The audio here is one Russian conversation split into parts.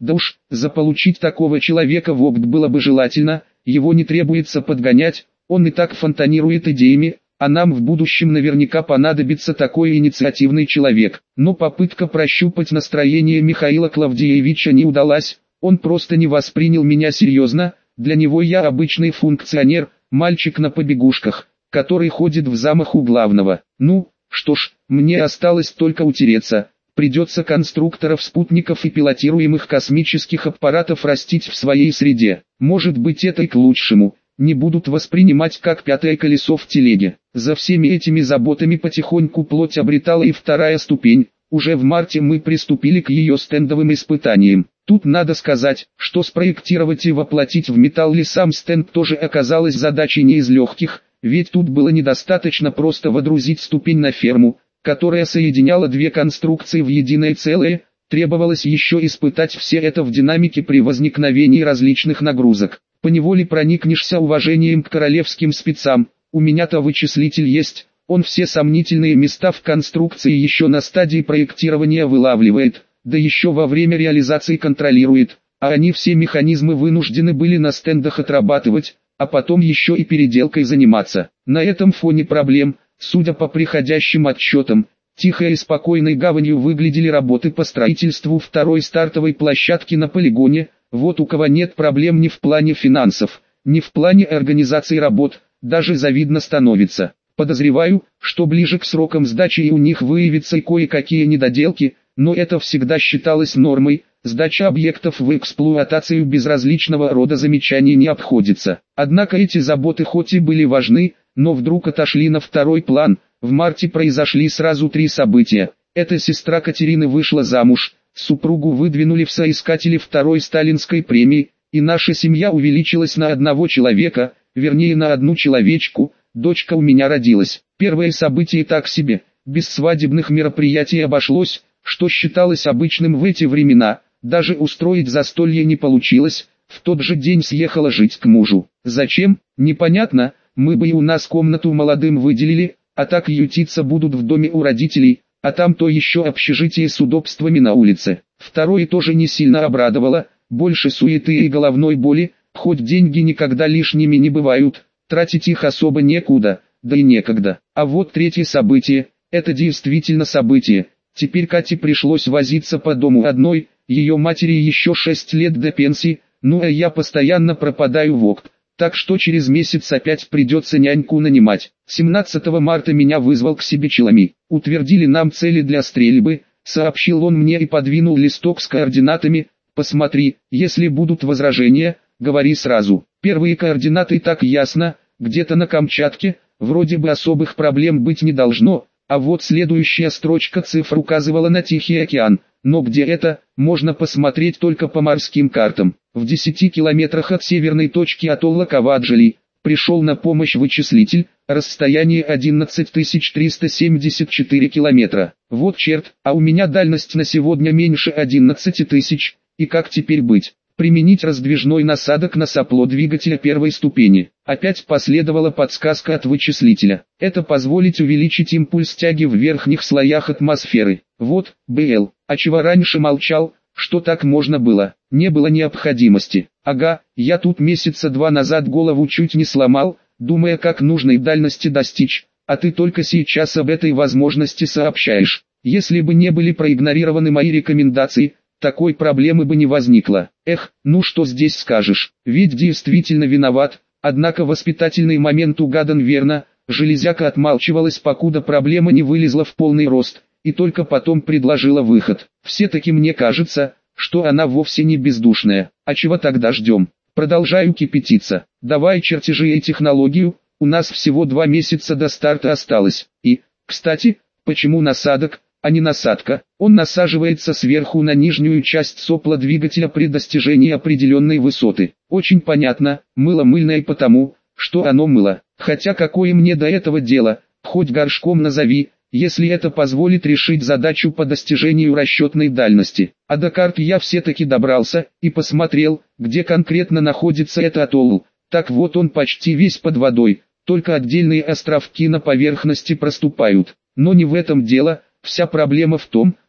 Да уж, заполучить такого человека в опыт было бы желательно, его не требуется подгонять, он и так фонтанирует идеями, а нам в будущем наверняка понадобится такой инициативный человек. Но попытка прощупать настроение Михаила Клавдиевича не удалась, он просто не воспринял меня серьезно, для него я обычный функционер, мальчик на побегушках, который ходит в замах у главного. Ну, что ж, мне осталось только утереться. Придется конструкторов спутников и пилотируемых космических аппаратов растить в своей среде. Может быть, это и к лучшему. Не будут воспринимать как пятое колесо в телеге. За всеми этими заботами потихоньку плоть обретала и вторая ступень. Уже в марте мы приступили к ее стендовым испытаниям. Тут надо сказать, что спроектировать и воплотить в металл сам стенд тоже оказалось задачей не из легких, ведь тут было недостаточно просто водрузить ступень на ферму, которая соединяла две конструкции в единое целое, требовалось еще испытать все это в динамике при возникновении различных нагрузок. Поневоле проникнешься уважением к королевским спецам, у меня-то вычислитель есть, он все сомнительные места в конструкции еще на стадии проектирования вылавливает, да еще во время реализации контролирует, а они все механизмы вынуждены были на стендах отрабатывать, а потом еще и переделкой заниматься. На этом фоне проблем, судя по приходящим отчетам, тихой и спокойной гаванью выглядели работы по строительству второй стартовой площадки на полигоне. Вот у кого нет проблем ни в плане финансов, ни в плане организации работ, даже завидно становится. Подозреваю, что ближе к срокам сдачи и у них выявятся и кое-какие недоделки, но это всегда считалось нормой, сдача объектов в эксплуатацию без различного рода замечаний не обходится. Однако эти заботы хоть и были важны, но вдруг отошли на второй план. В марте произошли сразу 3 события. Эта сестра Катерины вышла замуж, супругу выдвинули в соискатели второй сталинской премии, и наша семья увеличилась на одного человека, вернее на одну человечку, дочка у меня родилась. Первое событие так себе, без свадебных мероприятий обошлось, что считалось обычным в эти времена, даже устроить застолье не получилось, в тот же день съехала жить к мужу. Зачем? Непонятно, мы бы и у нас комнату молодым выделили, а так ютиться будут в доме у родителей, а там то еще общежитие с удобствами на улице. Второе тоже не сильно обрадовало, больше суеты и головной боли, хоть деньги никогда лишними не бывают, тратить их особо некуда, да и некогда. А вот третье событие, это действительно событие. Теперь Кате пришлось возиться по дому одной, ее матери еще 6 лет до пенсии, ну а я постоянно пропадаю в ОКТ. Так что через месяц опять придется няньку нанимать. 17 марта меня вызвал к себе Челами. Утвердили нам цели для стрельбы, сообщил он мне и подвинул листок с координатами. Посмотри, если будут возражения, говори сразу. Первые координаты так ясно, где-то на Камчатке, вроде бы особых проблем быть не должно, а вот следующая строчка цифр указывала на Тихий океан. Но где это, можно посмотреть только по морским картам. В 10 километрах от северной точки атолла Каваджали, пришел на помощь вычислитель, расстояние 11374 километра. Вот черт, а у меня дальность на сегодня меньше 11 тысяч, и как теперь быть? Применить раздвижной насадок на сопло двигателя первой ступени. Опять последовала подсказка от вычислителя. Это позволит увеличить импульс тяги в верхних слоях атмосферы. Вот, БЛ, а чего раньше молчал, что так можно было? Не было необходимости. Ага, я тут месяца 2 назад голову чуть не сломал, думая как нужной дальности достичь, а ты только сейчас об этой возможности сообщаешь. Если бы не были проигнорированы мои рекомендации, такой проблемы бы не возникло. Эх, ну что здесь скажешь, ведь действительно виноват, однако воспитательный момент угадан верно, железяка отмалчивалась, покуда проблема не вылезла в полный рост, и только потом предложила выход. Все-таки мне кажется, что она вовсе не бездушная. А чего тогда ждем? Продолжаю кипятиться. Давай чертежи и технологию, у нас всего 2 месяца до старта осталось. И, кстати, почему насадок, а не насадка? Он насаживается сверху на нижнюю часть сопла двигателя при достижении определенной высоты. Очень понятно, мыло мыльное потому, что оно мыло. Хотя какое мне до этого дело, хоть горшком назови, если это позволит решить задачу по достижению расчетной дальности. А до карты я все-таки добрался, и посмотрел, где конкретно находится этот атолл. Так вот он почти весь под водой, только отдельные островки на поверхности проступают. Но не в этом дело, вся проблема в том,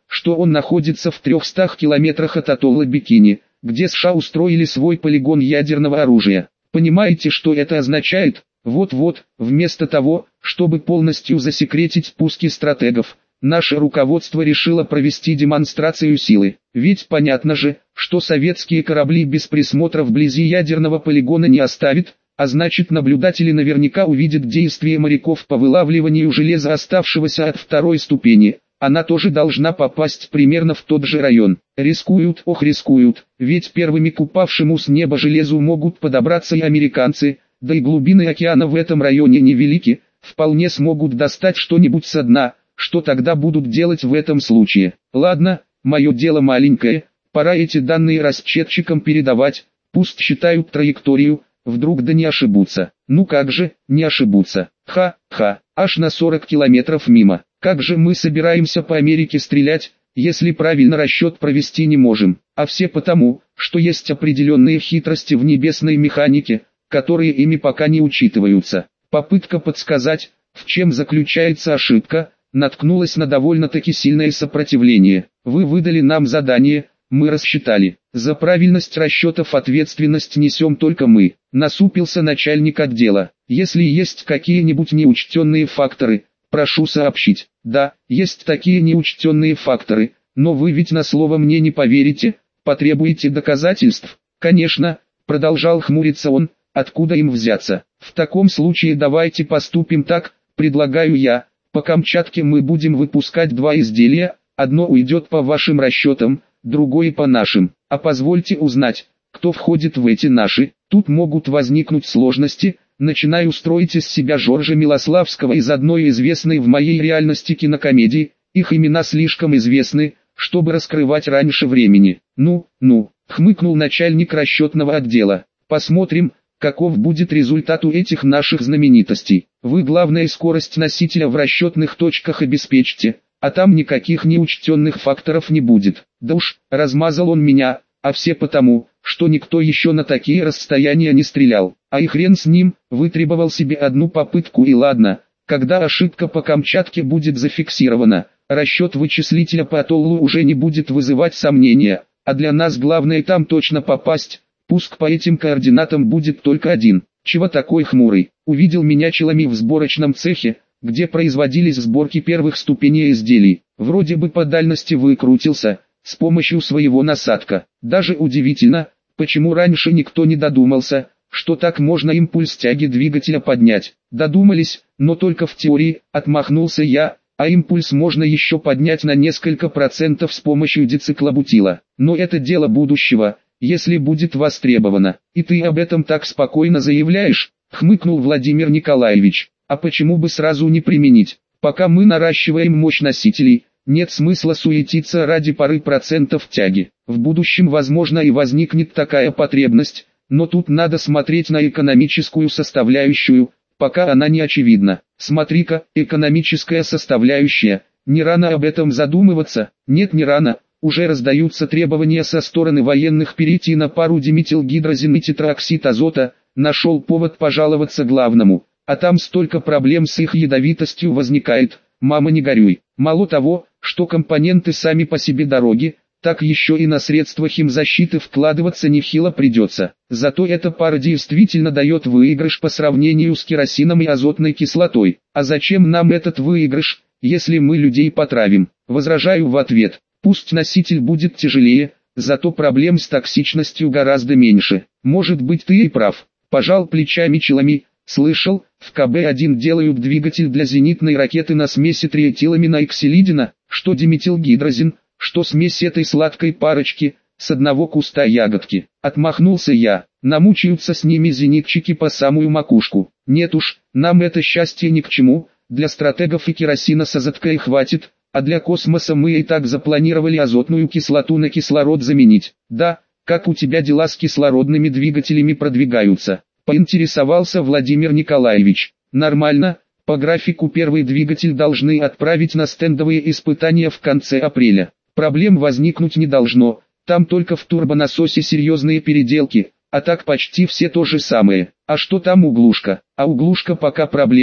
что он находится в 300 километрах от атолла Бикини, где США устроили свой полигон ядерного оружия. Понимаете, что это означает? Вот-вот, вместо того, чтобы полностью засекретить пуски стратегов, наше руководство решило провести демонстрацию силы. Ведь понятно же, что советские корабли без присмотра вблизи ядерного полигона не оставят, а значит наблюдатели наверняка увидят действия моряков по вылавливанию железа, оставшегося от второй ступени. Она тоже должна попасть примерно в тот же район. Рискуют, ох рискуют, ведь первыми к упавшему с неба железу могут подобраться и американцы, да и глубины океана в этом районе невелики, вполне смогут достать что-нибудь со дна. Что тогда будут делать в этом случае? Ладно, мое дело маленькое, пора эти данные расчетчикам передавать, пусть считают траекторию, вдруг да не ошибутся. Ну как же, не ошибутся. Ха-ха, аж на 40 километров мимо. Как же мы собираемся по Америке стрелять, если правильно расчет провести не можем? А все потому, что есть определенные хитрости в небесной механике, которые ими пока не учитываются. Попытка подсказать, в чем заключается ошибка, наткнулась на довольно-таки сильное сопротивление. Вы выдали нам задание, мы рассчитали. За правильность расчетов ответственность несем только мы. Насупился начальник отдела. Если есть какие-нибудь неучтенные факторы, прошу сообщить. Да, есть такие неучтенные факторы, но вы ведь на слово мне не поверите, потребуете доказательств. Конечно, продолжал хмуриться он, откуда им взяться. В таком случае давайте поступим так, предлагаю я. По Камчатке мы будем выпускать 2 изделия, одно уйдет по вашим расчетам, другое по нашим. А позвольте узнать, кто входит в эти наши. Тут могут возникнуть сложности. Начинаю строить из себя Жоржа Милославского из одной известной в моей реальности кинокомедии. Их имена слишком известны, чтобы раскрывать раньше времени. Ну, хмыкнул начальник расчетного отдела. Посмотрим, каков будет результат у этих наших знаменитостей. Вы главное скорость носителя в расчетных точках обеспечьте, а там никаких неучтенных факторов не будет. Да уж, размазал он меня, а все потому, что никто еще на такие расстояния не стрелял. А и хрен с ним, вытребовал себе одну попытку и ладно, когда ошибка по Камчатке будет зафиксирована, расчет вычислителя по атоллу уже не будет вызывать сомнения, а для нас главное там точно попасть. Пуск по этим координатам будет только один. Чего такой хмурый? Увидел меня челами в сборочном цехе, где производились сборки первых ступеней изделий. Вроде бы по дальности выкрутился, с помощью своего насадка. Даже удивительно, почему раньше никто не додумался, что так можно импульс тяги двигателя поднять. Додумались, но только в теории, отмахнулся я, а импульс можно еще поднять на несколько процентов с помощью дициклобутила. Но это дело будущего. Если будет востребовано. И ты об этом так спокойно заявляешь, хмыкнул Владимир Николаевич. А почему бы сразу не применить? Пока мы наращиваем мощь носителей, нет смысла суетиться ради пары процентов тяги. В будущем возможно и возникнет такая потребность, но тут надо смотреть на экономическую составляющую, пока она не очевидна. Смотри-ка, экономическая составляющая, не рано об этом задумываться? Нет, не рано. Уже раздаются требования со стороны военных перейти на пару диметилгидрозин и тетраксид азота, нашел повод пожаловаться главному, а там столько проблем с их ядовитостью возникает, мама не горюй. Мало того, что компоненты сами по себе дороги, так еще и на средства химзащиты вкладываться нехило придется. Зато эта пара действительно дает выигрыш по сравнению с керосином и азотной кислотой. А зачем нам этот выигрыш, если мы людей потравим? Возражаю в ответ. Пусть носитель будет тяжелее, зато проблем с токсичностью гораздо меньше. Может быть, ты и прав. Пожал плечами челами. Слышал, в КБ-1 делают двигатель для зенитной ракеты на смеси триэтиламина и ксилидина, что диметилгидрозин, что смесь этой сладкой парочки, с одного куста ягодки. Отмахнулся я. Намучаются с ними зенитчики по самую макушку. Нет уж, нам это счастье ни к чему, для стратегов и керосина с азоткой хватит. А для космоса мы и так запланировали азотную кислоту на кислород заменить. Да, как у тебя дела с кислородными двигателями продвигаются? Поинтересовался Владимир Николаевич. Нормально, по графику первый двигатель должны отправить на стендовые испытания в конце апреля. Проблем возникнуть не должно, там только в турбонасосе серьезные переделки, а так почти все то же самое. А что там углушка? А углушка пока проблемы.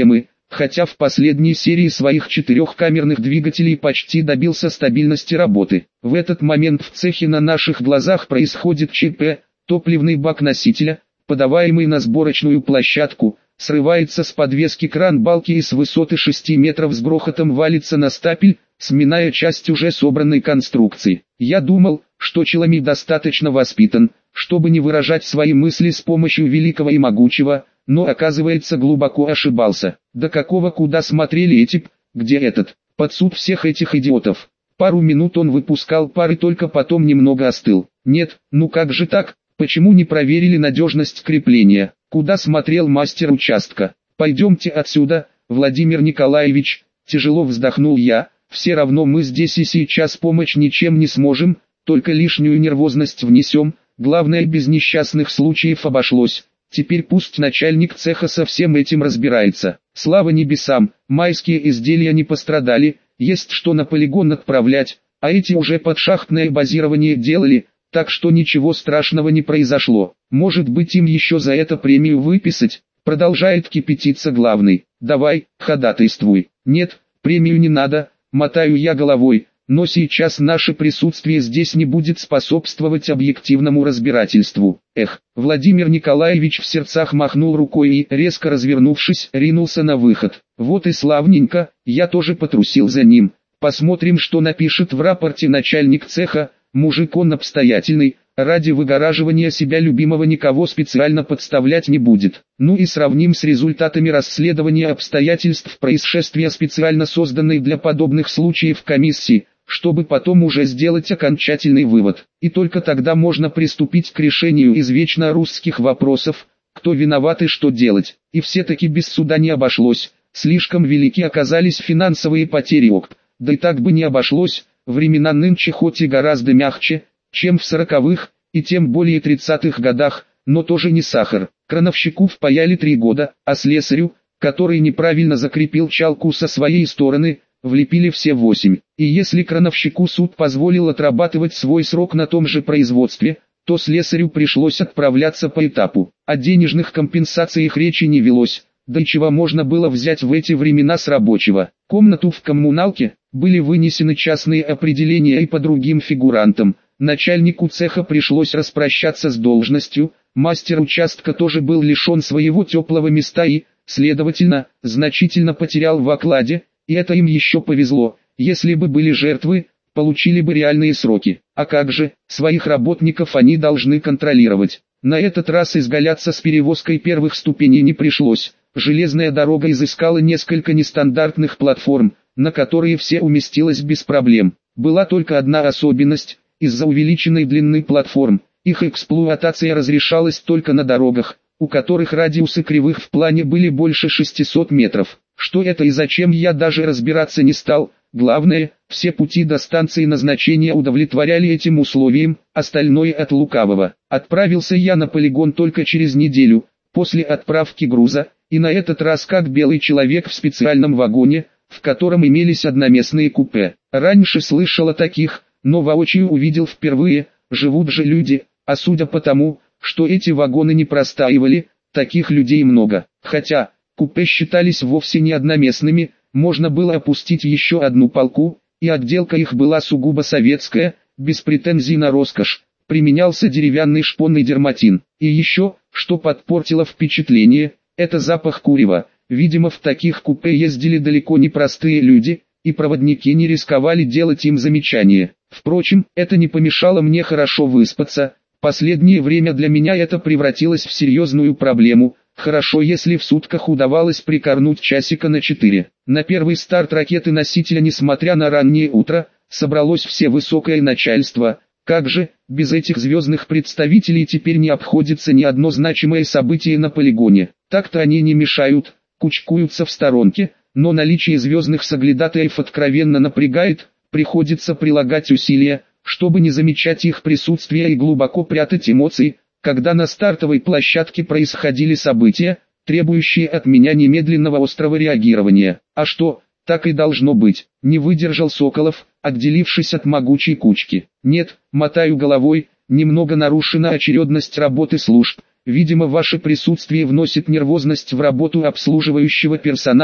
хотя в последней серии своих 4-камерных двигателей почти добился стабильности работы. В этот момент в цехе на наших глазах происходит ЧП, топливный бак носителя, подаваемый на сборочную площадку, срывается с подвески кран балки и с высоты 6 метров с грохотом валится на стапель, сминая часть уже собранной конструкции. Я думал, что Челами достаточно воспитан, чтобы не выражать свои мысли с помощью великого и могучего, но оказывается глубоко ошибался. До какого куда смотрели эти, где этот, под суд всех этих идиотов. Пару минут он выпускал пар и только потом немного остыл. Нет, ну как же так, почему не проверили надежность крепления? Куда смотрел мастер участка? Пойдемте отсюда, Владимир Николаевич, тяжело вздохнул я, все равно мы здесь и сейчас помочь ничем не сможем, только лишнюю нервозность внесем, главное без несчастных случаев обошлось. Теперь пусть начальник цеха со всем этим разбирается. Слава небесам, майские изделия не пострадали, есть что на полигон отправлять, а эти уже подшахтное базирование делали, так что ничего страшного не произошло. Может быть им еще за это премию выписать, продолжает кипятиться главный. Давай, ходатайствуй. Нет, премию не надо, мотаю я головой. Но сейчас наше присутствие здесь не будет способствовать объективному разбирательству. Эх, Владимир Николаевич в сердцах махнул рукой и, резко развернувшись, ринулся на выход. Вот и славненько, я тоже потрусил за ним. Посмотрим, что напишет в рапорте начальник цеха. Мужик он обстоятельный, ради выгораживания себя любимого никого специально подставлять не будет. Ну и сравним с результатами расследования обстоятельств происшествия специально созданной для подобных случаев комиссии, чтобы потом уже сделать окончательный вывод. И только тогда можно приступить к решению извечно русских вопросов, кто виноват и что делать. И все-таки без суда не обошлось, слишком велики оказались финансовые потери ОКП. Да и так бы не обошлось, времена нынче хоть и гораздо мягче, чем в 40-х, и тем более 30-х годах, но тоже не сахар. Крановщику впаяли 3 года, а слесарю, который неправильно закрепил чалку со своей стороны, влепили все 8. И если крановщику суд позволил отрабатывать свой срок на том же производстве, то слесарю пришлось отправляться по этапу. О денежных компенсациях речи не велось, да и чего можно было взять в эти времена с рабочего. Комнату в коммуналке, были вынесены частные определения и по другим фигурантам. Начальнику цеха пришлось распрощаться с должностью, мастер участка тоже был лишен своего теплого места и, следовательно, значительно потерял в окладе, и это им еще повезло, если бы были жертвы, получили бы реальные сроки. А как же, своих работников они должны контролировать. На этот раз изгаляться с перевозкой первых ступеней не пришлось. Железная дорога изыскала несколько нестандартных платформ, на которые все уместилось без проблем. Была только одна особенность: из-за увеличенной длины платформ, их эксплуатация разрешалась только на дорогах, у которых радиусы кривых в плане были больше 600 метров. Что это и зачем, я даже разбираться не стал. Главное, все пути до станции назначения удовлетворяли этим условиям, остальное от лукавого. Отправился я на полигон только через неделю, после отправки груза, и на этот раз как белый человек в специальном вагоне, в котором имелись одноместные купе. Раньше слышал о таких, но воочию увидел впервые. Живут же люди, а судя по тому, что эти вагоны не простаивали, таких людей много. Хотя, купе считались вовсе не одноместными, можно было опустить еще одну полку, и отделка их была сугубо советская, без претензий на роскошь. Применялся деревянный шпонный дерматин. И еще, что подпортило впечатление, это запах курева. Видимо, в таких купе ездили далеко не простые люди, и проводники не рисковали делать им замечания. Впрочем, это не помешало мне хорошо выспаться. Последнее время для меня это превратилось в серьезную проблему. Хорошо, если в сутках удавалось прикорнуть часика на 4. На первый старт ракеты-носителя, несмотря на раннее утро, собралось все высокое начальство. Как же, без этих звездных представителей теперь не обходится ни одно значимое событие на полигоне. Так-то они не мешают, кучкуются в сторонке, но наличие звездных соглядатаев откровенно напрягает, приходится прилагать усилия, чтобы не замечать их присутствие и глубоко прятать эмоции, когда на стартовой площадке происходили события, требующие от меня немедленного острого реагирования. А что, так и должно быть. Не выдержал Соколов, отделившись от могучей кучки. Нет, мотаю головой, немного нарушена очередность работы служб. Видимо, ваше присутствие вносит нервозность в работу обслуживающего персонала,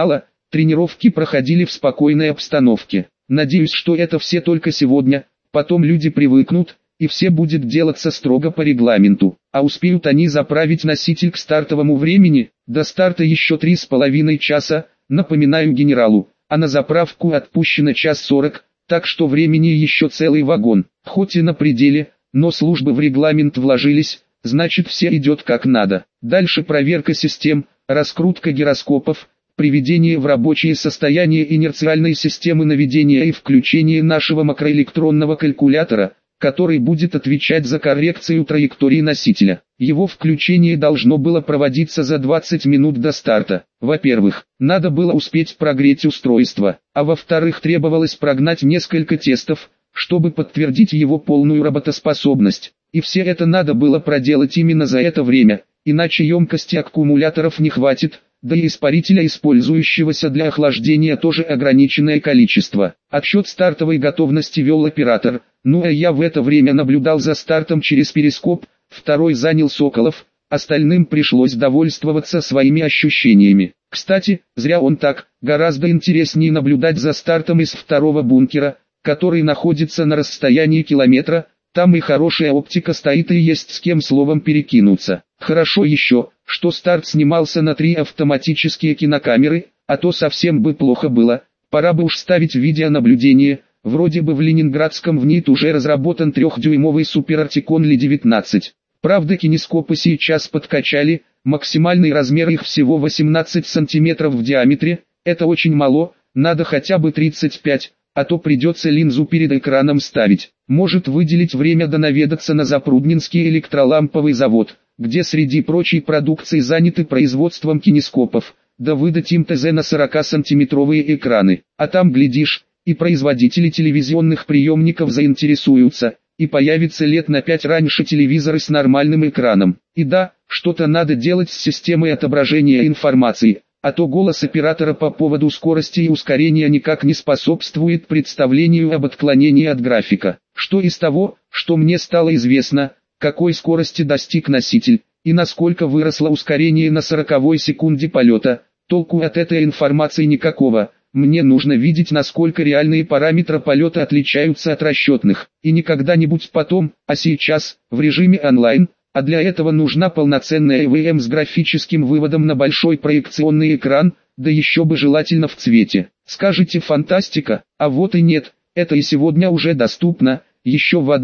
Тренировки проходили в спокойной обстановке. Надеюсь, что это все только сегодня, потом люди привыкнут, и все будет делаться строго по регламенту. А успеют они заправить носитель к стартовому времени? До старта еще 3,5 часа, напоминаю генералу, а на заправку отпущено 1:40, так что времени еще целый вагон. Хоть и на пределе, но службы в регламент вложились, значит все идет как надо. Дальше проверка систем, раскрутка гироскопов, приведение в рабочее состояние инерциальной системы наведения и включение нашего макроэлектронного калькулятора, который будет отвечать за коррекцию траектории носителя. Его включение должно было проводиться за 20 минут до старта. Во-первых, надо было успеть прогреть устройство, а во-вторых, требовалось прогнать несколько тестов, чтобы подтвердить его полную работоспособность. И все это надо было проделать именно за это время, иначе емкости аккумуляторов не хватит, да и испарителя, использующегося для охлаждения, тоже ограниченное количество. Отсчет стартовой готовности вел оператор, ну а я в это время наблюдал за стартом через перископ, второй занял Соколов, остальным пришлось довольствоваться своими ощущениями. Кстати, зря он так, гораздо интереснее наблюдать за стартом из второго бункера, который находится на расстоянии километра. Там и хорошая оптика стоит, и есть с кем словом перекинуться. Хорошо еще, что старт снимался на 3 автоматические кинокамеры, а то совсем бы плохо было. Пора бы уж ставить видеонаблюдение. Вроде бы в ленинградском ВНИТ уже разработан 3-дюймовый Super Articon Li-19. Правда, кинескопы сейчас подкачали, максимальный размер их всего 18 см в диаметре. Это очень мало, надо хотя бы 35, а то придется линзу перед экраном ставить. Может выделить время да наведаться на Запрудненский электроламповый завод, где среди прочей продукции заняты производством кинескопов, да выдать им ТЗ на 40-сантиметровые экраны. А там, глядишь, и производители телевизионных приемников заинтересуются, и появится лет на 5 раньше телевизоры с нормальным экраном. И да, что-то надо делать с системой отображения информации, а то голос оператора по поводу скорости и ускорения никак не способствует представлению об отклонении от графика. Что из того, что мне стало известно, какой скорости достиг носитель, и насколько выросло ускорение на 40-й секунде полета, толку от этой информации никакого. Мне нужно видеть, насколько реальные параметры полета отличаются от расчетных, и не когда-нибудь потом, а сейчас, в режиме онлайн, а для этого нужна полноценная ЭВМ с графическим выводом на большой проекционный экран, да еще бы желательно в цвете. Скажете, фантастика, а вот и нет, это и сегодня уже доступно. Еще в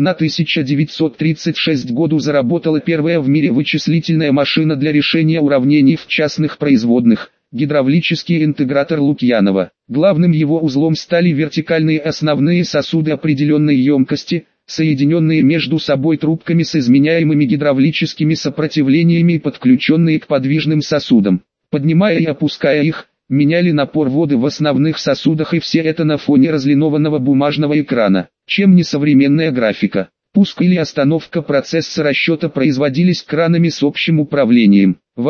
1936 году заработала первая в мире вычислительная машина для решения уравнений в частных производных, гидравлический интегратор Лукьянова. Главным его узлом стали вертикальные основные сосуды определенной емкости, соединенные между собой трубками с изменяемыми гидравлическими сопротивлениями и подключенные к подвижным сосудам. Поднимая и опуская их, меняли напор воды в основных сосудах, и все это на фоне разлинованного бумажного экрана. Чем не современная графика? Пуск или остановка процесса расчета производились кранами с общим управлением. В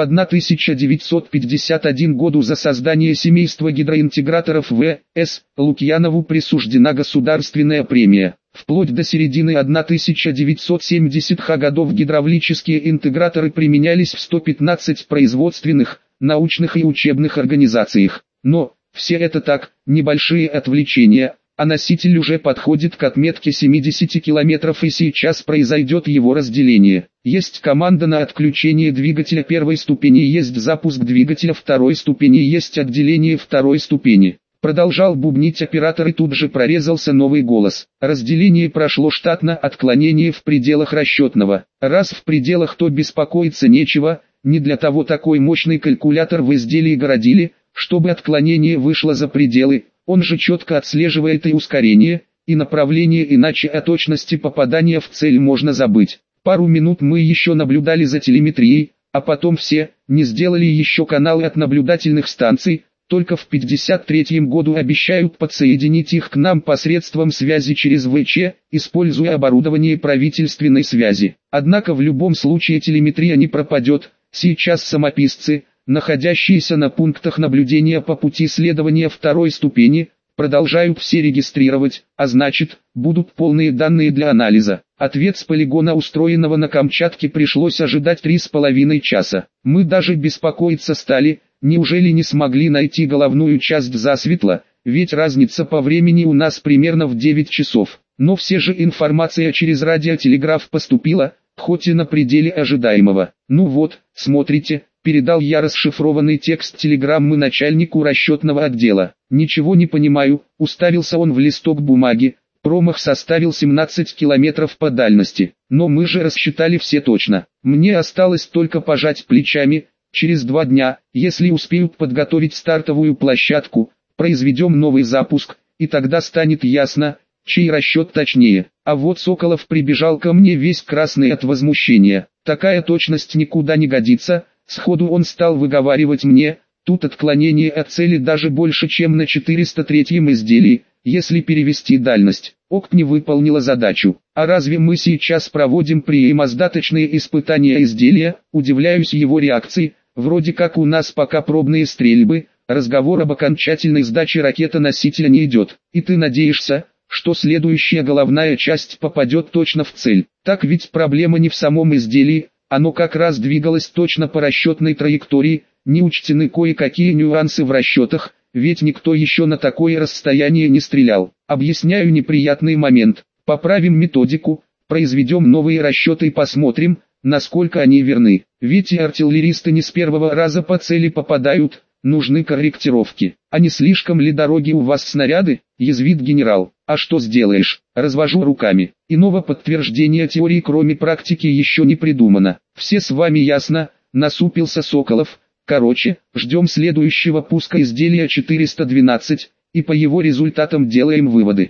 1951 году за создание семейства гидроинтеграторов В.С. Лукьянову присуждена государственная премия. Вплоть до середины 1970-х годов гидравлические интеграторы применялись в 115 производственных, научных и учебных организациях. Но, все это так, небольшие отвлечения, а носитель уже подходит к отметке 70 км, и сейчас произойдет его разделение. Есть команда на отключение двигателя первой ступени, есть запуск двигателя второй ступени, есть отделение второй ступени. Продолжал бубнить оператор, и тут же прорезался новый голос. Разделение прошло штатно, отклонение в пределах расчетного. Раз в пределах, то беспокоиться нечего, не для того такой мощный калькулятор в изделии городили, чтобы отклонение вышло за пределы. Он же четко отслеживает и ускорение, и направление, иначе о точности попадания в цель можно забыть. Пару минут мы еще наблюдали за телеметрией, а потом все, не сделали еще каналы от наблюдательных станций, только в 1953 году обещают подсоединить их к нам посредством связи через ВЧ, используя оборудование правительственной связи. Однако в любом случае телеметрия не пропадет, сейчас самописцы, находящиеся на пунктах наблюдения по пути следования второй ступени, Продолжают все регистрировать, а значит, будут полные данные для анализа. Ответ с полигона, устроенного на Камчатке, пришлось ожидать 3,5 часа. Мы даже беспокоиться стали, неужели не смогли найти головную часть засветло, ведь разница по времени у нас примерно в 9 часов. Но все же информация через радиотелеграф поступила, хоть и на пределе ожидаемого. Ну вот, смотрите, передал я расшифрованный текст телеграммы начальнику расчетного отдела. Ничего не понимаю, уставился он в листок бумаги. Промах составил 17 километров по дальности. Но мы же рассчитали все точно. Мне осталось только пожать плечами. Через 2 дня, если успеют подготовить стартовую площадку, произведем новый запуск, и тогда станет ясно, чей расчет точнее. А вот Соколов прибежал ко мне весь красный от возмущения. Такая точность никуда не годится. Сходу он стал выговаривать мне: тут отклонение от цели даже больше, чем на 403-м изделии, если перевести дальность. ОКТ не выполнила задачу. А разве мы сейчас проводим приемоздаточные испытания изделия? Удивляюсь его реакции. Вроде как у нас пока пробные стрельбы, разговор об окончательной сдаче ракета-носителя не идет. И ты надеешься, что следующая головная часть попадет точно в цель? Так ведь проблема не в самом изделии, оно как раз двигалось точно по расчетной траектории, не учтены кое-какие нюансы в расчетах, ведь никто еще на такое расстояние не стрелял. Объясняю неприятный момент, поправим методику, произведем новые расчеты и посмотрим, насколько они верны. Ведь и артиллеристы не с первого раза по цели попадают, нужны корректировки. А не слишком ли дороги у вас снаряды? Язвит генерал. А что сделаешь? Развожу руками. Иного подтверждения теории кроме практики еще не придумано. Все с вами ясно, насупился Соколов. Короче, ждем следующего пуска изделия 412, и по его результатам делаем выводы.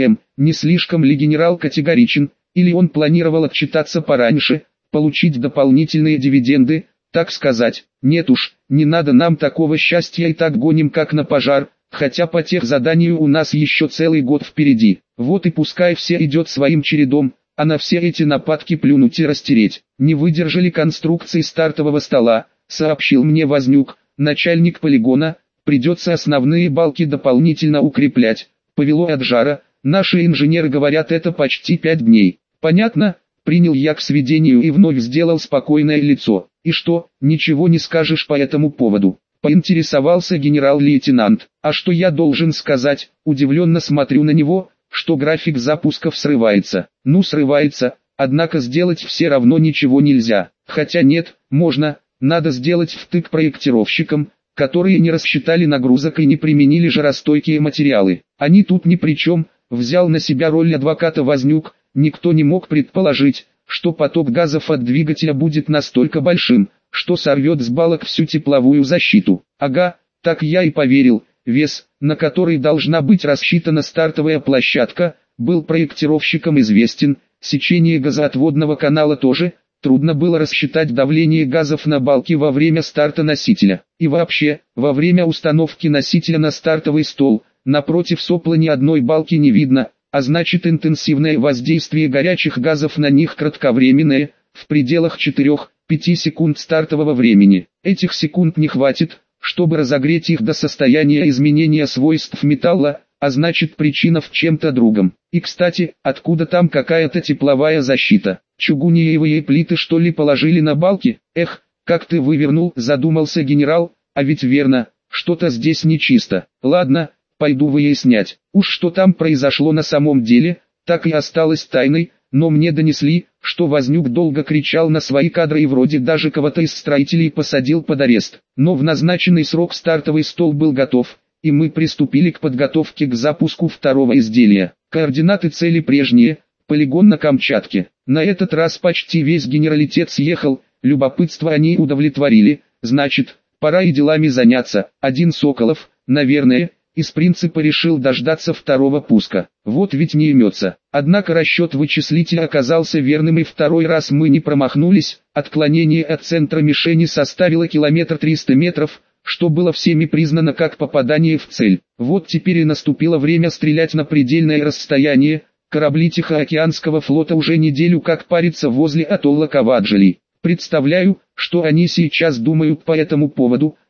Не слишком ли генерал категоричен, или он планировал отчитаться пораньше, получить дополнительные дивиденды, так сказать? Нет уж, не надо нам такого счастья, и так гоним как на пожар, хотя по техзаданию у нас еще целый год впереди. Вот и пускай все идет своим чередом, а на все эти нападки плюнуть и растереть. Не выдержали конструкции стартового стола, сообщил мне Вознюк, начальник полигона, придется основные балки дополнительно укреплять. Повело от жара, наши инженеры говорят, это почти 5 дней. Понятно? Принял я к сведению и вновь сделал спокойное лицо. И что, ничего не скажешь по этому поводу? Поинтересовался генерал-лейтенант. А что я должен сказать? Удивленно смотрю на него, что график запусков срывается. Ну срывается, однако сделать все равно ничего нельзя. Хотя нет, можно, надо сделать втык проектировщикам, которые не рассчитали нагрузок и не применили жаростойкие материалы. Они тут ни при чем, взял на себя роль адвоката Вознюк. Никто не мог предположить, что поток газов от двигателя будет настолько большим, что сорвет с балок всю тепловую защиту. Ага, так я и поверил. Вес, на который должна быть рассчитана стартовая площадка, был проектировщикам известен, сечение газоотводного канала тоже. Трудно было рассчитать давление газов на балки во время старта носителя. И вообще, во время установки носителя на стартовый стол, напротив сопла ни одной балки не видно, а значит интенсивное воздействие горячих газов на них кратковременное, в пределах 4-5 секунд стартового времени. Этих секунд не хватит, чтобы разогреть их до состояния изменения свойств металла, а значит причина в чем-то другом. И кстати, откуда там какая-то тепловая защита? Чугуниевые плиты что ли положили на балки? Эх, как ты вывернул, задумался генерал, а ведь верно, что-то здесь нечисто. Ладно, пойду выяснять. Уж что там произошло на самом деле, так и осталось тайной, но мне донесли, что Вознюк долго кричал на свои кадры и вроде даже кого-то из строителей посадил под арест. Но в назначенный срок стартовый стол был готов, и мы приступили к подготовке к запуску второго изделия. Координаты цели прежние, полигон на Камчатке. На этот раз почти весь генералитет съехал, любопытство они удовлетворили, значит, пора и делами заняться. Один Соколов, наверное, из принципа решил дождаться второго пуска. Вот ведь не имется. Однако расчет вычислителя оказался верным, и второй раз мы не промахнулись. Отклонение от центра мишени составило 300 метров, что было всеми признано как попадание в цель. Вот теперь и наступило время стрелять на предельное расстояние. Корабли Тихоокеанского флота уже неделю как парятся возле атолла Каваджали. Представляю, что они сейчас думают по этому поводу.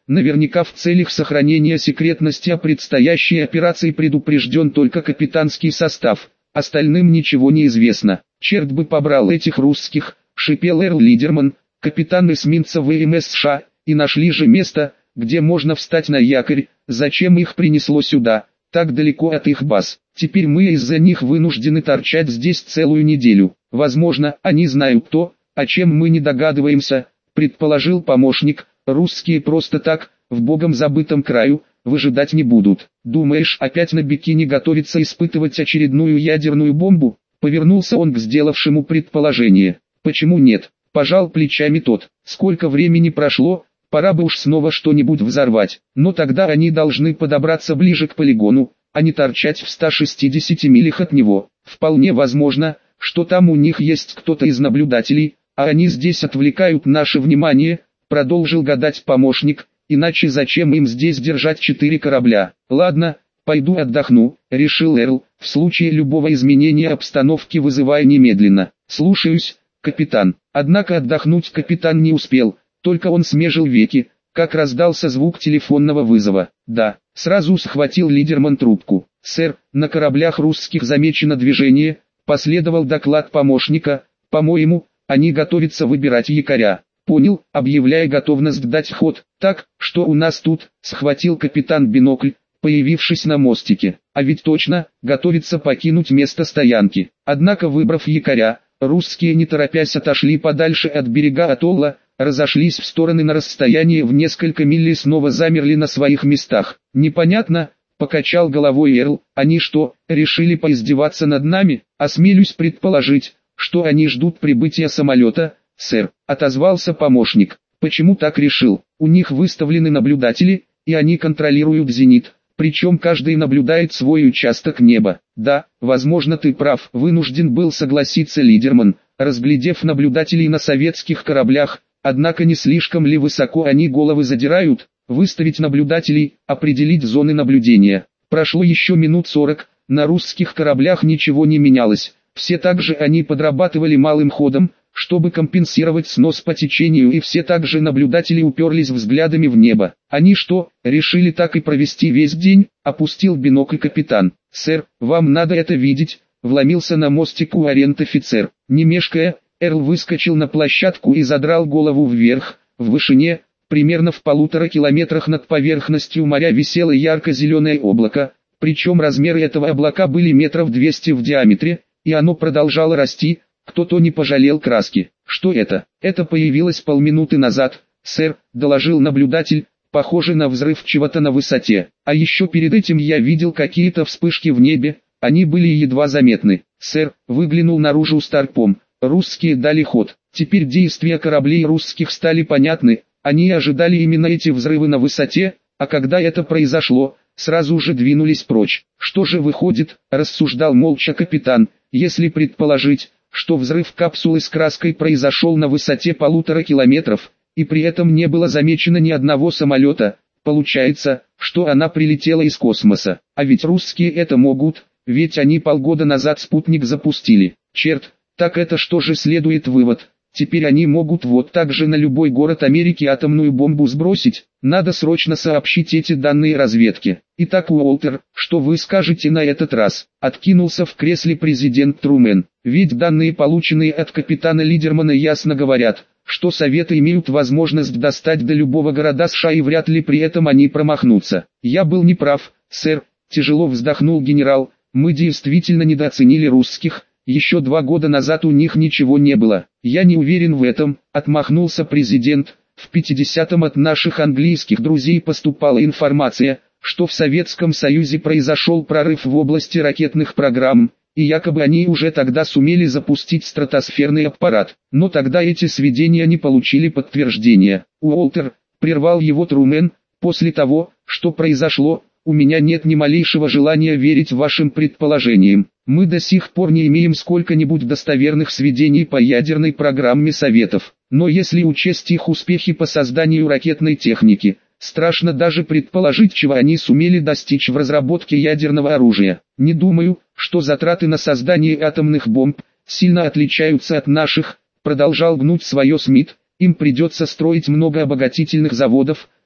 наверняка в целях сохранения секретности о предстоящей операции предупрежден только капитанский состав, остальным ничего не известно. Черт бы побрал этих русских, шипел Эрл Лидерман, капитан эсминца ВМС США, и нашли же место, где можно встать на якорь, зачем их принесло сюда, так далеко от их баз. Теперь мы из-за них вынуждены торчать здесь целую неделю. Возможно, они знают то, о чем мы не догадываемся, предположил помощник. Русские просто так, в богом забытом краю, выжидать не будут. Думаешь, опять на Бикини готовится испытывать очередную ядерную бомбу? Повернулся он к сделавшему предположение. Почему нет? Пожал плечами тот. Сколько времени прошло, пора бы уж снова что-нибудь взорвать. Но тогда они должны подобраться ближе к полигону, а не торчать в 160 милях от него. Вполне возможно, что там у них есть кто-то из наблюдателей, а они здесь отвлекают наше внимание, продолжил гадать помощник, иначе зачем им здесь держать 4 корабля? Ладно, пойду отдохну, решил Эрл, в случае любого изменения обстановки вызывай немедленно. Слушаюсь, капитан. Однако отдохнуть капитан не успел, только он смежил веки, как раздался звук телефонного вызова. Да, сразу схватил Лидерман трубку. Сэр, на кораблях русских замечено движение, последовал доклад помощника, по-моему, они готовятся выбирать якоря. Понял, объявляя готовность дать ход. Так, что у нас тут, схватил капитан бинокль, появившись на мостике. А ведь точно, готовится покинуть место стоянки. Однако выбрав якоря, русские не торопясь отошли подальше от берега атолла, разошлись в стороны на расстоянии в несколько миль и снова замерли на своих местах. Непонятно, покачал головой Эрл, они что, решили поиздеваться над нами? Осмелюсь предположить, что они ждут прибытия самолета, сэр, отозвался помощник. Почему так решил? У них выставлены наблюдатели, и они контролируют зенит, причем каждый наблюдает свой участок неба. Да, возможно ты прав, вынужден был согласиться Лидерман, разглядев наблюдателей на советских кораблях, однако не слишком ли высоко они головы задирают? Выставить наблюдателей, определить зоны наблюдения. Прошло еще минут 40, на русских кораблях ничего не менялось, все также они подрабатывали малым ходом, чтобы компенсировать снос по течению, и все также наблюдатели уперлись взглядами в небо. Они что, решили так и провести весь день? Опустил бинокль капитан. Сэр, вам надо это видеть, вломился на мостик уоррент-офицер. Не мешкая, Эрл выскочил на площадку и задрал голову вверх. В вышине, примерно в 1,5 километрах над поверхностью моря, висело ярко-зеленое облако, причем размеры этого облака были метров 200 в диаметре, и оно продолжало расти. Кто-то не пожалел краски. Что это? Это появилось полминуты назад, сэр, доложил наблюдатель, похоже на взрыв чего-то на высоте. А еще перед этим я видел какие-то вспышки в небе, они были едва заметны. Сэр, выглянул наружу Старпом, русские дали ход. Теперь действия кораблей русских стали понятны, они ожидали именно эти взрывы на высоте, а когда это произошло, сразу же двинулись прочь. Что же выходит, рассуждал молча капитан, если предположить, что взрыв капсулы с краской произошел на высоте 1,5 километров, и при этом не было замечено ни одного самолета, получается, что она прилетела из космоса. А ведь русские это могут, ведь они полгода назад спутник запустили. Черт, так это что же следует вывод? Теперь они могут вот так же на любой город Америки атомную бомбу сбросить. Надо срочно сообщить эти данные разведке. Итак, Уолтер, что вы скажете на этот раз? Откинулся в кресле президент Трумен. Ведь данные, полученные от капитана Лидермана, ясно говорят, что Советы имеют возможность достать до любого города США, и вряд ли при этом они промахнутся. Я был неправ, сэр, тяжело вздохнул генерал, мы действительно недооценили русских. Еще 2 года назад у них ничего не было. Я не уверен в этом, отмахнулся президент. В 50-м от наших английских друзей поступала информация, что в Советском Союзе произошел прорыв в области ракетных программ, и якобы они уже тогда сумели запустить стратосферный аппарат. Но тогда эти сведения не получили подтверждения. Уолтер, прервал его Трумен, после того, что произошло, у меня нет ни малейшего желания верить вашим предположениям. Мы до сих пор не имеем сколько-нибудь достоверных сведений по ядерной программе Советов. Но если учесть их успехи по созданию ракетной техники, страшно даже предположить, чего они сумели достичь в разработке ядерного оружия. Не думаю, что затраты на создание атомных бомб сильно отличаются от наших, продолжал гнуть свое Смит. Им придется строить много обогатительных заводов,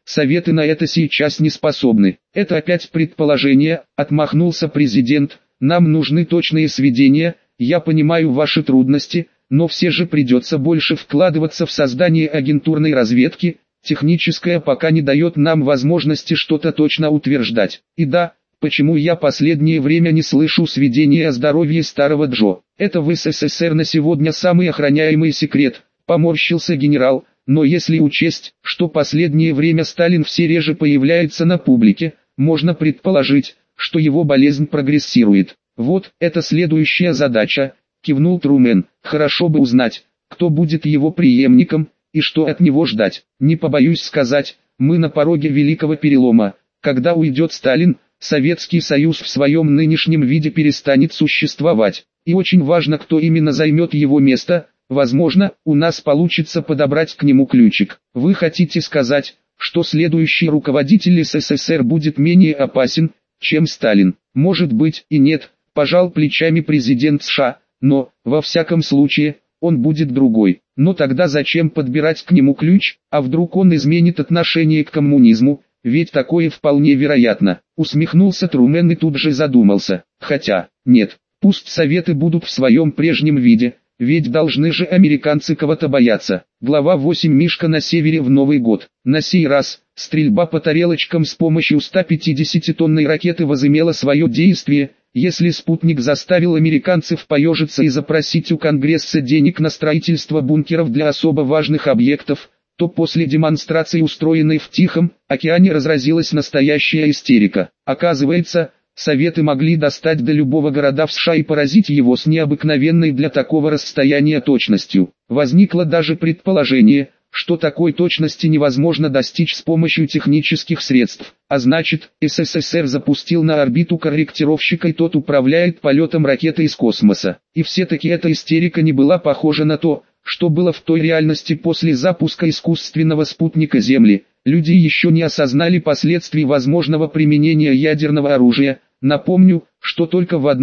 Советы на это сейчас не способны. Это опять предположение, отмахнулся президент. Нам нужны точные сведения. Я понимаю ваши трудности, но все же придется больше вкладываться в создание агентурной разведки. Техническая пока не дает нам возможности что-то точно утверждать. И да, почему я последнее время не слышу сведения о здоровье старого Джо? Это в СССР на сегодня самый охраняемый секрет, поморщился генерал. Но если учесть, что последнее время Сталин все реже появляется на публике, можно предположить, что его болезнь прогрессирует. Вот, это следующая задача, кивнул Трумен. Хорошо бы узнать, кто будет его преемником, и что от него ждать. Не побоюсь сказать, мы на пороге великого перелома. Когда уйдет Сталин, Советский Союз в своем нынешнем виде перестанет существовать. И очень важно, кто именно займет его место. Возможно, у нас получится подобрать к нему ключик. Вы хотите сказать, что следующий руководитель СССР будет менее опасен, чем Сталин? Может быть и нет, пожал плечами президент США, но, во всяком случае, он будет другой. Но тогда зачем подбирать к нему ключ, а вдруг он изменит отношение к коммунизму, ведь такое вполне вероятно. Усмехнулся Трумен и тут же задумался. Хотя, нет, пусть Советы будут в своем прежнем виде, ведь должны же американцы кого-то бояться. Глава 8. Мишка на севере в Новый год. На сей раз, стрельба по тарелочкам с помощью 150-тонной ракеты возымела свое действие. Если спутник заставил американцев поежиться и запросить у Конгресса денег на строительство бункеров для особо важных объектов, то после демонстрации, устроенной в Тихом океане, разразилась настоящая истерика. Оказывается, Советы могли достать до любого города в США и поразить его с необыкновенной для такого расстояния точностью. Возникло даже предположение, что такой точности невозможно достичь с помощью технических средств. А значит, СССР запустил на орбиту корректировщика, и тот управляет полетом ракеты из космоса. И все-таки эта истерика не была похожа на то, что было в той реальности после запуска искусственного спутника Земли. Люди еще не осознали последствий возможного применения ядерного оружия. Напомню, что только в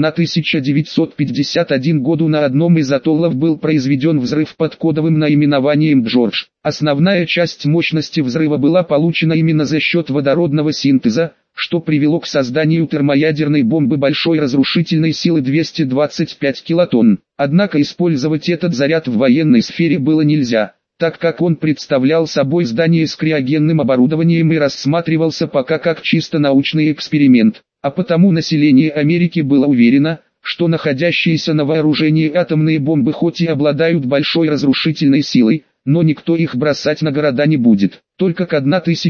1951 году на одном из атоллов был произведен взрыв под кодовым наименованием «Джордж». Основная часть мощности взрыва была получена именно за счет водородного синтеза, что привело к созданию термоядерной бомбы большой разрушительной силы 225 килотонн. Однако использовать этот заряд в военной сфере было нельзя, так как он представлял собой здание с криогенным оборудованием и рассматривался пока как чисто научный эксперимент. А потому население Америки было уверено, что находящиеся на вооружении атомные бомбы хоть и обладают большой разрушительной силой, но никто их бросать на города не будет. Только к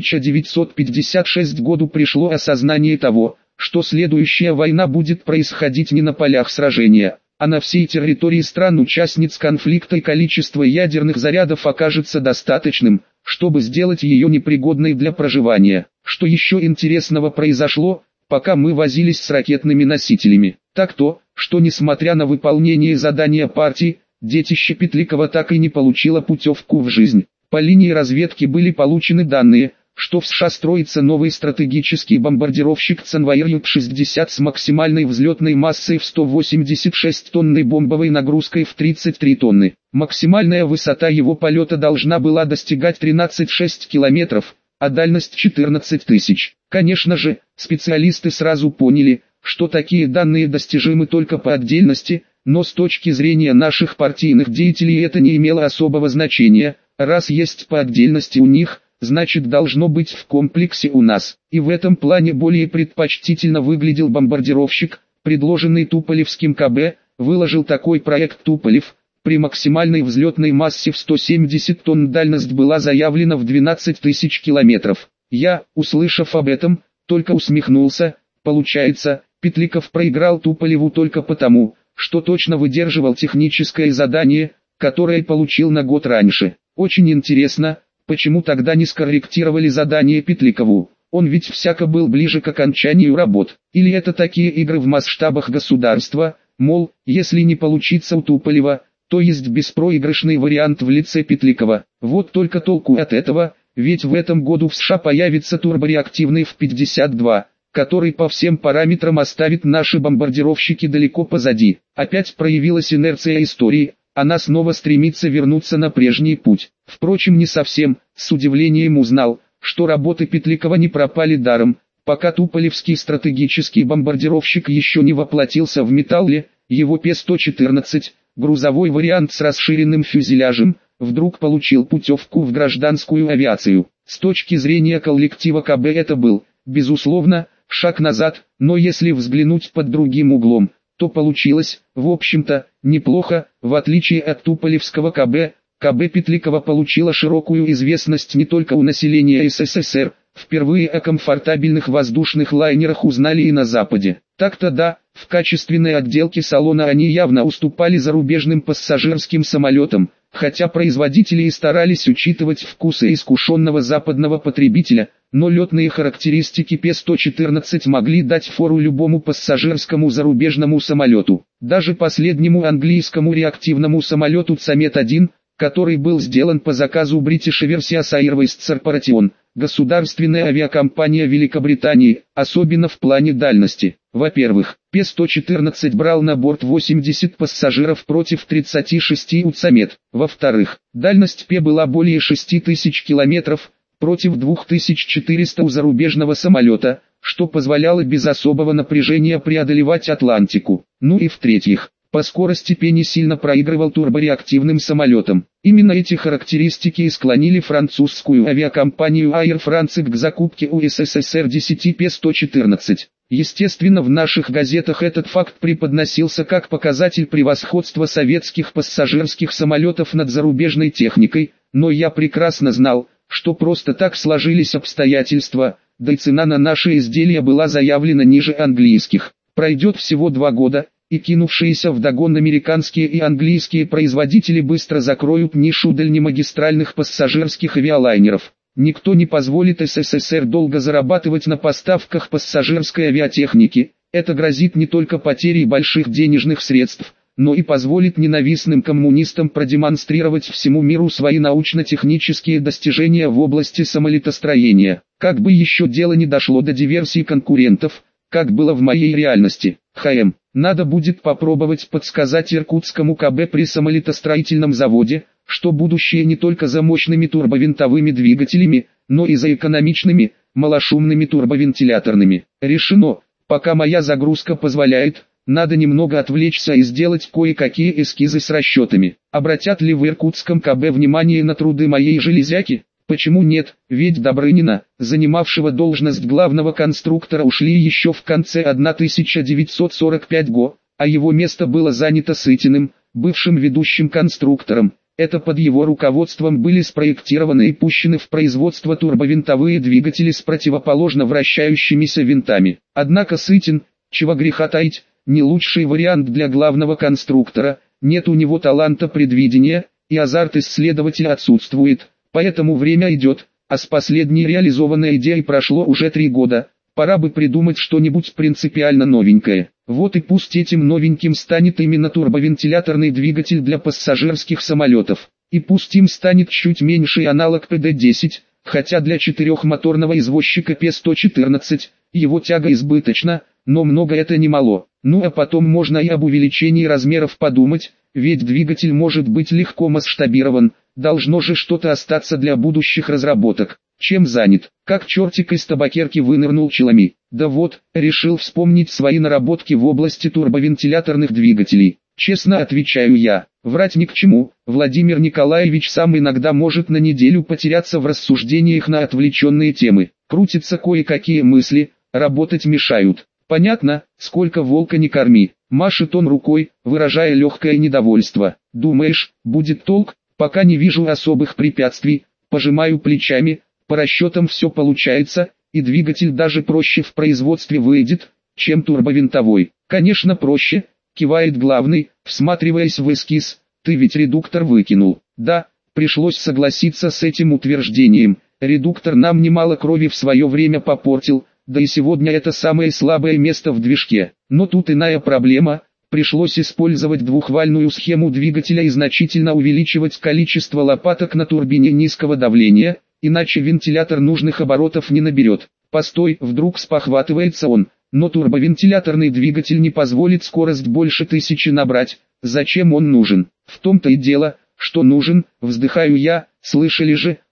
1956 году пришло осознание того, что следующая война будет происходить не на полях сражения, а на всей территории стран-участниц конфликта, и количество ядерных зарядов окажется достаточным, чтобы сделать ее непригодной для проживания. Что еще интересного произошло, пока мы возились с ракетными носителями? Так то, что несмотря на выполнение задания партии, детище Петликова так и не получило путевку в жизнь. По линии разведки были получены данные, что в США строится новый стратегический бомбардировщик Convair Ю-60 с максимальной взлетной массой в 186 тонн и бомбовой нагрузкой в 33 тонны. Максимальная высота его полета должна была достигать 13,6 километров, а дальность 14 тысяч. Конечно же, специалисты сразу поняли, что такие данные достижимы только по отдельности, но с точки зрения наших партийных деятелей это не имело особого значения. Раз есть по отдельности у них, значит должно быть в комплексе у нас. И в этом плане более предпочтительно выглядел бомбардировщик, предложенный Туполевским КБ. Выложил такой проект Туполев. При максимальной взлетной массе в 170 тонн дальность была заявлена в 12 тысяч километров. Я, услышав об этом, только усмехнулся. Получается, Петликов проиграл Туполеву только потому, что точно выдерживал техническое задание, которое получил на год раньше. Очень интересно, почему тогда не скорректировали задание Петликову? Он ведь всяко был ближе к окончанию работ. Или это такие игры в масштабах государства, мол, если не получится у Туполева, то есть беспроигрышный вариант в лице Петликова. Вот только толку от этого, ведь в этом году в США появится турбореактивный F-52, который по всем параметрам оставит наши бомбардировщики далеко позади. Опять проявилась инерция истории, она снова стремится вернуться на прежний путь. Впрочем, не совсем. С удивлением узнал, что работы Петликова не пропали даром, пока Туполевский стратегический бомбардировщик еще не воплотился в металле, его П-114, грузовой вариант с расширенным фюзеляжем, вдруг получил путевку в гражданскую авиацию. С точки зрения коллектива КБ это был, безусловно, шаг назад, но если взглянуть под другим углом, то получилось, в общем-то, неплохо. В отличие от Туполевского КБ, КБ Петликова получила широкую известность не только у населения СССР, впервые о комфортабельных воздушных лайнерах узнали и на Западе. Так-то да, в качественной отделке салона они явно уступали зарубежным пассажирским самолетам, хотя производители и старались учитывать вкусы искушенного западного потребителя, но летные характеристики П-114 могли дать фору любому пассажирскому зарубежному самолету. Даже последнему английскому реактивному самолету Comet-1, который был сделан по заказу British Airways Airways Corporation, государственная авиакомпания Великобритании, особенно в плане дальности. Во-первых, П-114 брал на борт 80 пассажиров против 36 у Comet. Во-вторых, дальность П была более 6000 километров, против 2400 у зарубежного самолета, что позволяло без особого напряжения преодолевать Атлантику. Ну и в-третьих, по скорости П не сильно проигрывал турбореактивным самолетам. Именно эти характеристики и склонили французскую авиакомпанию Air France к закупке у СССР 10 П-114. Естественно, в наших газетах этот факт преподносился как показатель превосходства советских пассажирских самолетов над зарубежной техникой, но я прекрасно знал, что просто так сложились обстоятельства, да и цена на наши изделия была заявлена ниже английских. Пройдет всего 2 года, и кинувшиеся вдогон американские и английские производители быстро закроют нишу дальнемагистральных пассажирских авиалайнеров. Никто не позволит СССР долго зарабатывать на поставках пассажирской авиатехники, это грозит не только потерей больших денежных средств, но и позволит ненавистным коммунистам продемонстрировать всему миру свои научно-технические достижения в области самолетостроения. Как бы еще дело не дошло до диверсий конкурентов, как было в моей реальности. Надо будет попробовать подсказать иркутскому КБ при самолетостроительном заводе, что будущее не только за мощными турбовинтовыми двигателями, но и за экономичными, малошумными турбовентиляторными. Решено, пока моя загрузка позволяет, надо немного отвлечься и сделать кое-какие эскизы с расчетами. Обратят ли в иркутском КБ внимание на труды моей железяки? Почему нет, ведь Добрынина, занимавшего должность главного конструктора, ушли еще в конце 1945 года, а его место было занято Сытиным, бывшим ведущим конструктором. Это под его руководством были спроектированы и пущены в производство турбовинтовые двигатели с противоположно вращающимися винтами. Однако Сытин, чего греха таить, не лучший вариант для главного конструктора, нет у него таланта предвидения, и азарт исследователя отсутствует. Поэтому время идет, а с последней реализованной идеей прошло уже 3 года, пора бы придумать что-нибудь принципиально новенькое. Вот и пусть этим новеньким станет именно турбовентиляторный двигатель для пассажирских самолетов. И пусть им станет чуть меньший аналог ПД-10, хотя для четырехмоторного извозчика П-114, его тяга избыточна, но много это немало. Ну а потом можно и об увеличении размеров подумать, ведь двигатель может быть легко масштабирован. Должно же что-то остаться для будущих разработок. Чем занят? Как чертик из табакерки вынырнул Челами. Да вот, решил вспомнить свои наработки в области турбовентиляторных двигателей. Честно отвечаю я, врать ни к чему. Владимир Николаевич сам иногда может на неделю потеряться в рассуждениях на отвлеченные темы. Крутятся кое-какие мысли, работать мешают. Понятно, сколько волка не корми. Машет он рукой, выражая легкое недовольство. Думаешь, будет толк? Пока не вижу особых препятствий, пожимаю плечами, по расчетам все получается, и двигатель даже проще в производстве выйдет, чем турбовинтовой. Конечно проще, кивает главный, всматриваясь в эскиз, ты ведь редуктор выкинул. Да, пришлось согласиться с этим утверждением, редуктор нам немало крови в свое время попортил, да и сегодня это самое слабое место в движке. Но тут иная проблема. Пришлось использовать двухвальную схему двигателя и значительно увеличивать количество лопаток на турбине низкого давления, иначе вентилятор нужных оборотов не наберет. Постой, вдруг спохватывается он, но турбовентиляторный двигатель не позволит скорость больше 1000 набрать, зачем он нужен? В том-то и дело, что нужен, вздыхаю я, слышали же,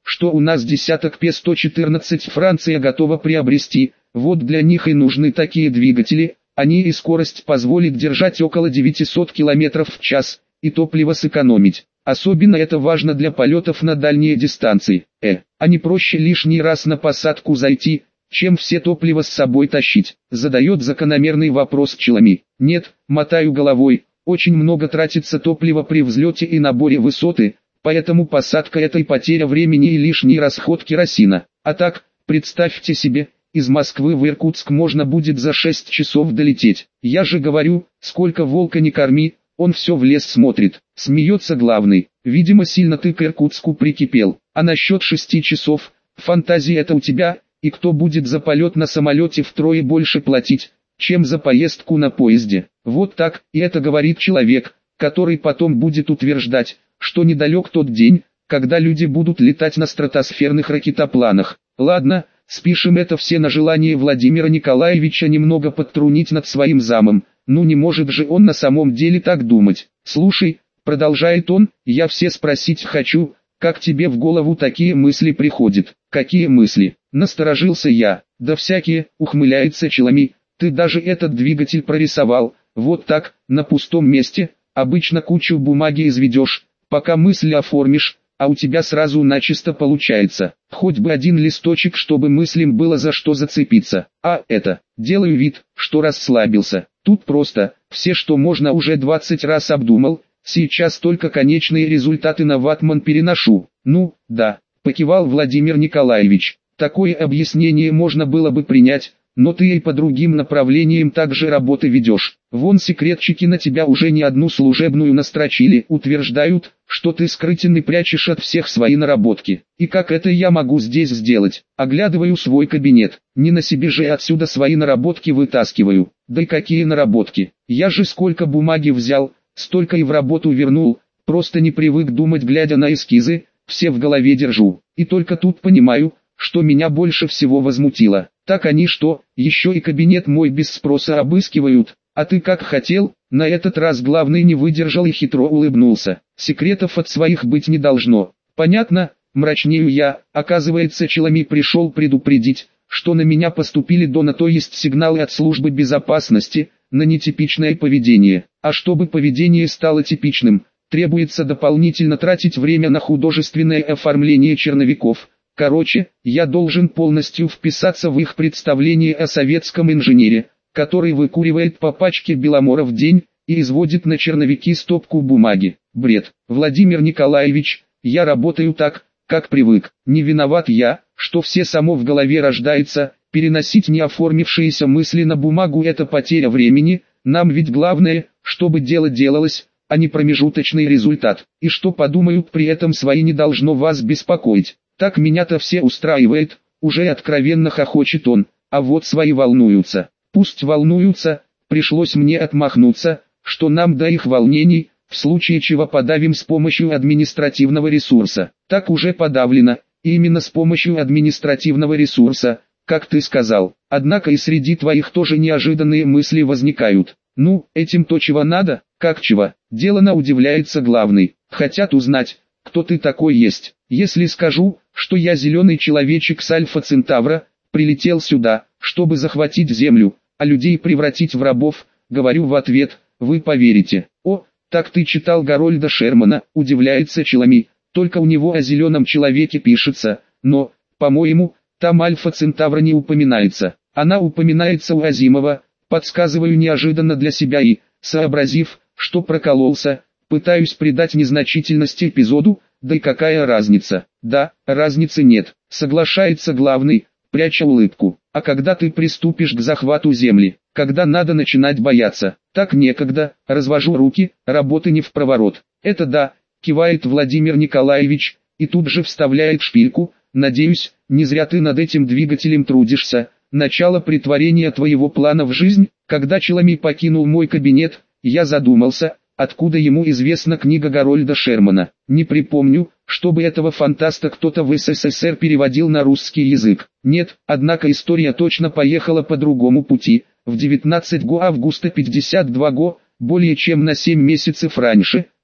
что у нас десяток P114 Франция готова приобрести, вот для них и нужны такие двигатели, они и скорость позволит держать около 900 км в час, и топливо сэкономить. Особенно это важно для полетов на дальние дистанции. А не проще лишний раз на посадку зайти, чем все топливо с собой тащить? Задает закономерный вопрос Челами. Нет, мотаю головой, очень много тратится топлива при взлете и наборе высоты, поэтому посадка это и потеря времени и лишний расход керосина. А так, представьте себе, из Москвы в Иркутск можно будет за 6 часов долететь. Я же говорю, сколько волка не корми, он все в лес смотрит. Смеется главный. Видимо, сильно ты к Иркутску прикипел. А насчет 6 часов, фантазия это у тебя, и кто будет за полет на самолете втрое больше платить, чем за поездку на поезде. Вот так, и это говорит человек, который потом будет утверждать, что недалек тот день, когда люди будут летать на стратосферных ракетопланах. Ладно, спишем это все на желание Владимира Николаевича немного подтрунить над своим замом. Ну не может же он на самом деле так думать. Слушай, продолжает он, я все спросить хочу, как тебе в голову такие мысли приходят? Какие мысли? Насторожился я. Да всякие, ухмыляется Челами, ты даже этот двигатель прорисовал, вот так, на пустом месте, обычно кучу бумаги изведешь, пока мысли оформишь, а у тебя сразу начисто получается. Хоть бы один листочек, чтобы мыслям было за что зацепиться. А это, делаю вид, что расслабился. Тут просто, все что можно уже 20 раз обдумал, сейчас только конечные результаты на ватман переношу. Ну, да, покивал Владимир Николаевич. Такое объяснение можно было бы принять, но ты и по другим направлениям также работы ведешь. Вон секретчики на тебя уже не одну служебную настрочили, утверждают, что ты скрытен и прячешь от всех свои наработки. И как это я могу здесь сделать? Оглядываю свой кабинет, не на себе же отсюда свои наработки вытаскиваю. Да и какие наработки? Я же сколько бумаги взял, столько и в работу вернул, просто не привык думать глядя на эскизы, все в голове держу. И только тут понимаю, что меня больше всего возмутило. Так они что, еще и кабинет мой без спроса обыскивают, а ты как хотел? На этот раз главный не выдержал и хитро улыбнулся. Секретов от своих быть не должно. Понятно, мрачнею я, оказывается Челами пришел предупредить, что на меня поступили то есть сигналы от службы безопасности, на нетипичное поведение. А чтобы поведение стало типичным, требуется дополнительно тратить время на художественное оформление черновиков. Короче, я должен полностью вписаться в их представление о советском инженере, который выкуривает по пачке беломора в день и изводит на черновики стопку бумаги. Бред. Владимир Николаевич, я работаю так, как привык. Не виноват я, что все само в голове рождается, переносить не оформившиеся мысли на бумагу это потеря времени, нам ведь главное, чтобы дело делалось, а не промежуточный результат. И что подумают при этом свои не должно вас беспокоить. Так меня-то все устраивает, уже откровенно хохочет он, а вот свои волнуются. Пусть волнуются, пришлось мне отмахнуться, что нам до их волнений, в случае чего подавим с помощью административного ресурса. Так уже подавлено, и именно с помощью административного ресурса, как ты сказал. Однако и среди твоих тоже неожиданные мысли возникают. Ну, этим то чего надо, как чего, делано удивляется главный. Хотят узнать, кто ты такой есть. Если скажу, что я зеленый человечек с Альфа Центавра, прилетел сюда, чтобы захватить Землю, а людей превратить в рабов, говорю в ответ, вы поверите. О, так ты читал Гарольда Шермана, удивляется Челами, только у него о зеленом человеке пишется, но, по-моему, там Альфа Центавра не упоминается. Она упоминается у Азимова, подсказываю неожиданно для себя и, сообразив, что прокололся, пытаюсь придать незначительности эпизоду, да и какая разница? Да, разницы нет, соглашается главный, пряча улыбку. А когда ты приступишь к захвату земли, когда надо начинать бояться, так некогда, развожу руки, работы не в проворот. Это да, кивает Владимир Николаевич, и тут же вставляет шпильку, надеюсь, не зря ты над этим двигателем трудишься. Начало претворения твоего плана в жизнь, когда Челами покинул мой кабинет, я задумался, откуда ему известна книга Гарольда Шермана. Не припомню, чтобы этого фантаста кто-то в СССР переводил на русский язык. Нет, однако история точно поехала по другому пути. В 19 августа 52 более чем на 7 месяцев раньше,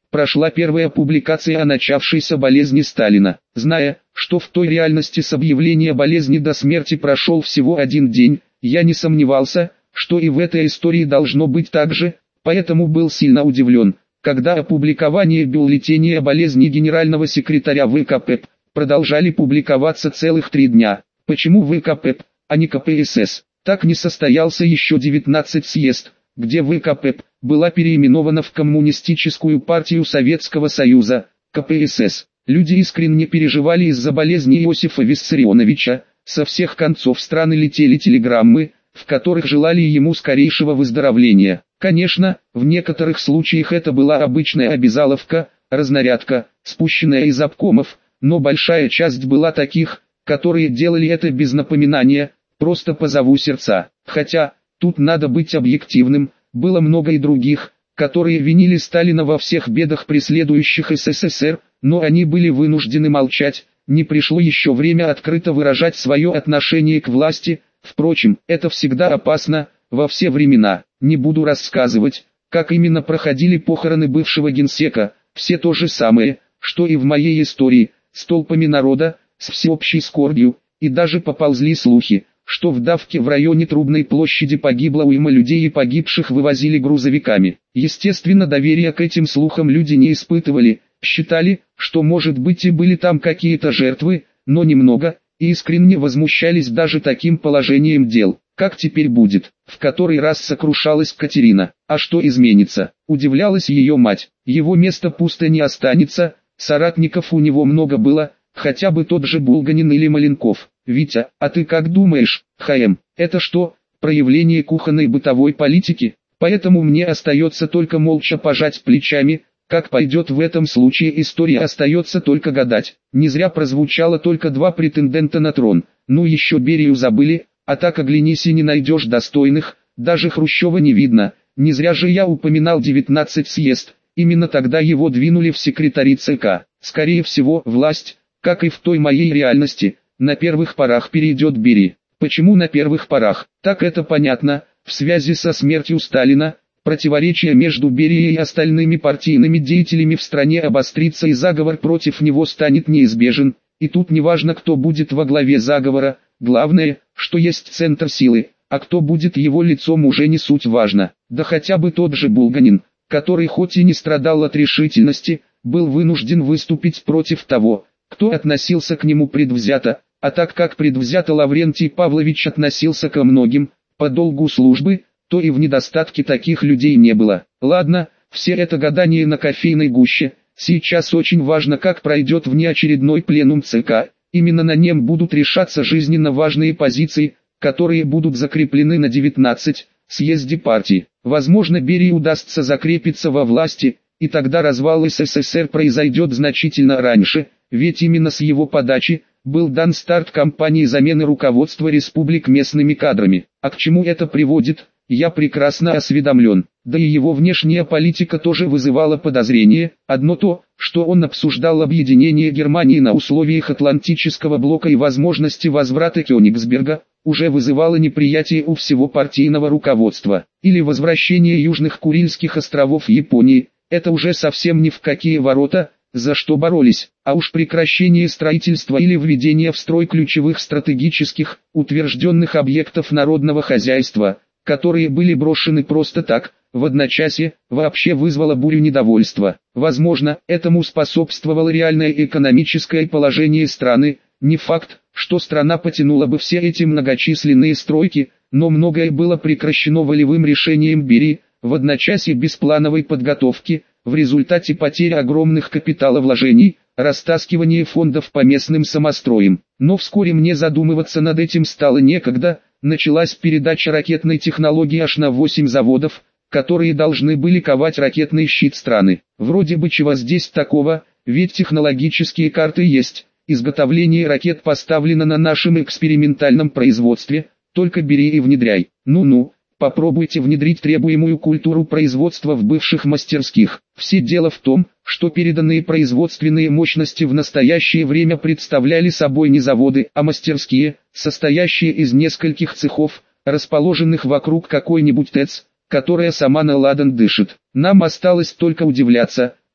прошла первая публикация о начавшейся болезни Сталина. Зная, что в той реальности с объявления болезни до смерти прошел всего один день, я не сомневался, что и в этой истории должно быть так же, поэтому был сильно удивлен, когда опубликование бюллетеней о болезни генерального секретаря ВКП продолжали публиковаться целых 3 дня. Почему ВКП, а не КПСС? Так не состоялся еще 19 съезд, где ВКП была переименована в Коммунистическую партию Советского Союза, КПСС. Люди искренне переживали из-за болезни Иосифа Виссарионовича, со всех концов страны летели телеграммы, в которых желали ему скорейшего выздоровления. Конечно, в некоторых случаях это была обычная обязаловка, разнарядка, спущенная из обкомов, но большая часть была таких, которые делали это без напоминания, просто по зову сердца. Хотя, тут надо быть объективным, было много и других, которые винили Сталина во всех бедах преследующих СССР, но они были вынуждены молчать, не пришло еще время открыто выражать свое отношение к власти. Впрочем, это всегда опасно, во все времена. Не буду рассказывать, как именно проходили похороны бывшего генсека, все то же самое, что и в моей истории, с толпами народа, с всеобщей скорбью, и даже поползли слухи, что в давке в районе Трубной площади погибло уйма людей и погибших вывозили грузовиками. Естественно, доверия к этим слухам люди не испытывали, считали, что может быть и были там какие-то жертвы, но немного, и искренне возмущались даже таким положением дел. Как теперь будет? В который раз сокрушалась Катерина. А что изменится? Удивлялась ее мать. Его место пусто не останется, соратников у него много было, хотя бы тот же Булганин или Маленков. Витя, а ты как думаешь, ХМ, это что, проявление кухонной бытовой политики? Поэтому мне остается только молча пожать плечами. Как пойдет в этом случае история, остается только гадать. Не зря прозвучало только 2 претендента на трон. Ну еще Берию забыли, а так оглянись и не найдешь достойных, даже Хрущева не видно. Не зря же я упоминал 19 съезд, именно тогда его двинули в секретари ЦК. Скорее всего, власть, как и в той моей реальности, на первых порах перейдет Берии. Почему на первых порах? Так это понятно, в связи со смертью Сталина. Противоречие между Берией и остальными партийными деятелями в стране обострится и заговор против него станет неизбежен, и тут не важно, кто будет во главе заговора, главное, что есть центр силы, а кто будет его лицом, уже не суть важно. Да хотя бы тот же Булганин, который хоть и не страдал от решительности, был вынужден выступить против того, кто относился к нему предвзято, а так как предвзято Лаврентий Павлович относился ко многим, по долгу службы, то и в недостатке таких людей не было. Ладно, все это гадание на кофейной гуще, сейчас очень важно, как пройдет внеочередной пленум ЦК, именно на нем будут решаться жизненно важные позиции, которые будут закреплены на 19 съезде партии. Возможно, Берии удастся закрепиться во власти, и тогда развал СССР произойдет значительно раньше, ведь именно с его подачи был дан старт кампании замены руководства республик местными кадрами. А к чему это приводит? Я прекрасно осведомлен, да и его внешняя политика тоже вызывала подозрения. Одно то, что он обсуждал объединение Германии на условиях Атлантического блока и возможности возврата Кёнигсберга, уже вызывало неприятие у всего партийного руководства. Или возвращение Южных Курильских островов Японии, это уже совсем ни в какие ворота, за что боролись, а уж прекращение строительства или введение в строй ключевых стратегических, утвержденных объектов народного хозяйства, которые были брошены просто так, в одночасье, вообще вызвало бурю недовольства. Возможно, этому способствовало реальное экономическое положение страны. Не факт, что страна потянула бы все эти многочисленные стройки, но многое было прекращено волевым решением Берии, в одночасье без плановой подготовки, в результате потери огромных капиталовложений, растаскивания фондов по местным самостроям. Но вскоре мне задумываться над этим стало некогда. Началась передача ракетной технологии аж на 8 заводов, которые должны были ковать ракетный щит страны. Вроде бы чего здесь такого, ведь технологические карты есть, изготовление ракет поставлено на нашем экспериментальном производстве, только бери и внедряй. Ну-ну, попробуйте внедрить требуемую культуру производства в бывших мастерских. Все дело в том, что переданные производственные мощности в настоящее время представляли собой не заводы, а мастерские, состоящие из нескольких цехов, расположенных вокруг какой-нибудь ТЭЦ, которая сама на ладан дышит. Нам осталось только удивляться,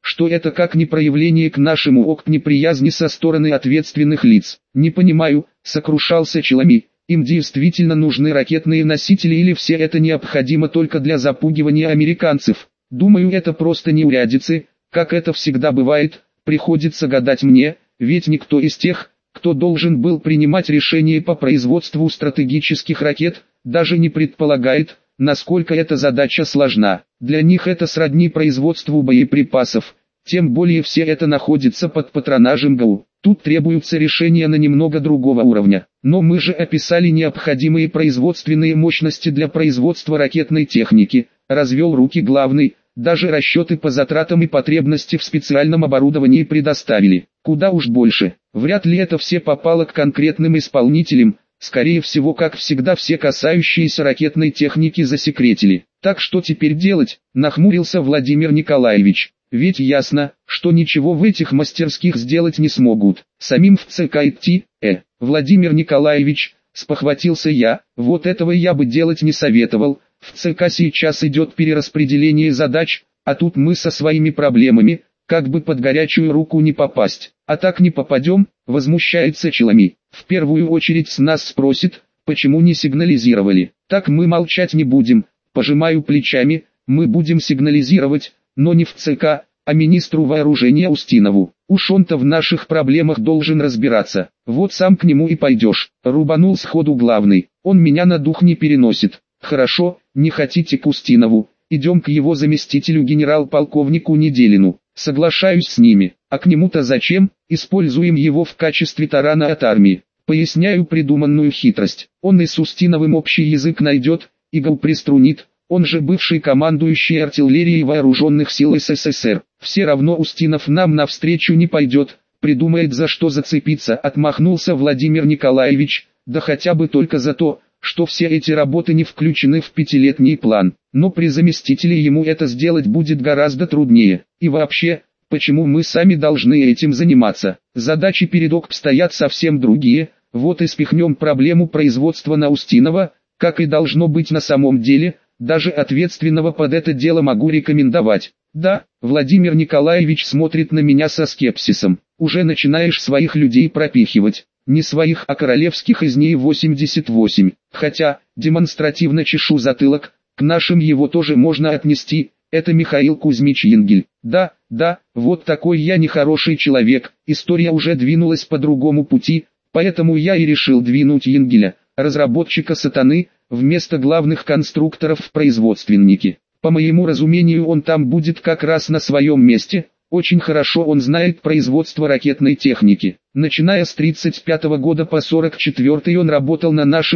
что это как не проявление к нашему ОК неприязни со стороны ответственных лиц. Не понимаю, сокрушался Челами, им действительно нужны ракетные носители или все это необходимо только для запугивания американцев. Думаю, это просто неурядицы, как это всегда бывает, приходится гадать мне, ведь никто из тех, кто должен был принимать решения по производству стратегических ракет, даже не предполагает, насколько эта задача сложна. Для них это сродни производству боеприпасов, тем более все это находится под патронажем ГАУ. Тут требуются решения на немного другого уровня. Но мы же описали необходимые производственные мощности для производства ракетной техники, развел руки главный, даже расчеты по затратам и потребности в специальном оборудовании предоставили. Куда уж больше. Вряд ли это все попало к конкретным исполнителям. Скорее всего, как всегда, все касающиеся ракетной техники засекретили. Так что теперь делать? Нахмурился Владимир Николаевич. Ведь ясно, что ничего в этих мастерских сделать не смогут. Самим в ЦК идти, Владимир Николаевич, спохватился я, вот этого я бы делать не советовал. В ЦК сейчас идет перераспределение задач, а тут мы со своими проблемами, как бы под горячую руку не попасть. А так не попадем, возмущается Челами. В первую очередь с нас спросит, почему не сигнализировали. Так мы молчать не будем, пожимаю плечами, мы будем сигнализировать, но не в ЦК, а министру вооружения Устинову. Уж он-то в наших проблемах должен разбираться. Вот сам к нему и пойдешь. Рубанул сходу главный. Он меня на дух не переносит. Хорошо, не хотите к Устинову, идем к его заместителю генерал-полковнику Неделину. Соглашаюсь с ними. А к нему-то зачем? Используем его в качестве тарана от армии. Поясняю придуманную хитрость. Он и с Устиновым общий язык найдет, и ГАУ приструнит. Он же бывший командующий артиллерией вооруженных сил СССР. Все равно Устинов нам навстречу не пойдет, придумает за что зацепиться, отмахнулся Владимир Николаевич, да хотя бы только за то, что все эти работы не включены в пятилетний план. Но при заместителе ему это сделать будет гораздо труднее. И вообще, почему мы сами должны этим заниматься? Задачи перед ОК стоят совсем другие, вот и спихнем проблему производства на Устинова, как и должно быть на самом деле. Даже ответственного под это дело могу рекомендовать. Да, Владимир Николаевич смотрит на меня со скепсисом. Уже начинаешь своих людей пропихивать. Не своих, а королевских из ней 88. Хотя, демонстративно чешу затылок, к нашим его тоже можно отнести. Это Михаил Кузьмич Янгель. Да, вот такой я нехороший человек. История уже двинулась по другому пути, поэтому я и решил двинуть Янгеля, разработчика «Сатаны», вместо главных конструкторов в производственнике. По моему разумению, он там будет как раз на своем месте. Очень хорошо он знает производство ракетной техники. Начиная с 1935 года по 1944 он работал на нашем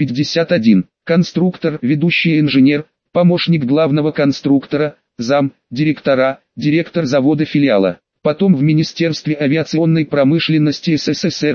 КБ-51. Конструктор, ведущий инженер, помощник главного конструктора, зам, директора, директор завода филиала. Потом в Министерстве авиационной промышленности СССР,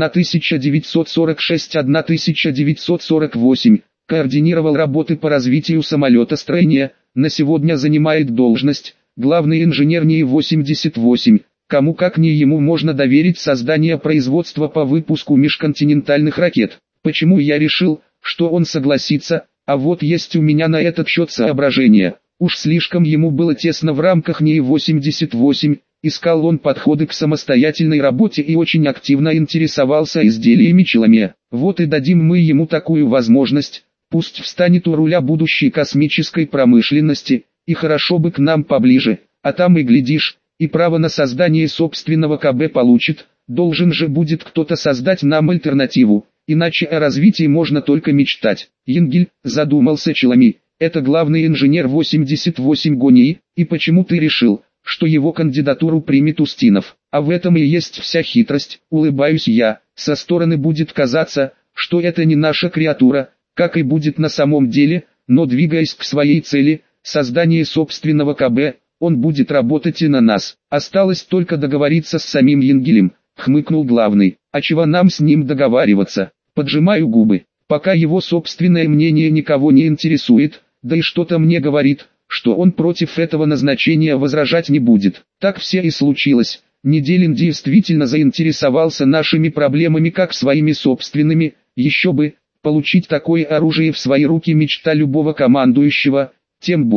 1946-1948, координировал работы по развитию самолетостроения, на сегодня занимает должность главный инженер НИИ-88, кому как не ему можно доверить создание производства по выпуску межконтинентальных ракет. Почему я решил, что он согласится, а вот есть у меня на этот счет соображения. Уж слишком ему было тесно в рамках НИИ-88, искал он подходы к самостоятельной работе и очень активно интересовался изделиями Челами. Вот и дадим мы ему такую возможность, пусть встанет у руля будущей космической промышленности, и хорошо бы к нам поближе, а там и глядишь, и право на создание собственного КБ получит, должен же будет кто-то создать нам альтернативу, иначе о развитии можно только мечтать. Янгель, задумался Челами, это главный инженер 88 ГОНИИ, и почему ты решил, что его кандидатуру примет Устинов? А в этом и есть вся хитрость, улыбаюсь я, со стороны будет казаться, что это не наша креатура, как и будет на самом деле, но двигаясь к своей цели, создание собственного КБ, он будет работать и на нас. Осталось только договориться с самим Янгелем, хмыкнул главный. А чего нам с ним договариваться? Поджимаю губы. Пока его собственное мнение никого не интересует, да и что-то мне говорит, что он против этого назначения возражать не будет. Так все и случилось. Неделин действительно заинтересовался нашими проблемами как своими собственными, еще бы, получить такое оружие в свои руки мечта любого командующего, тем более,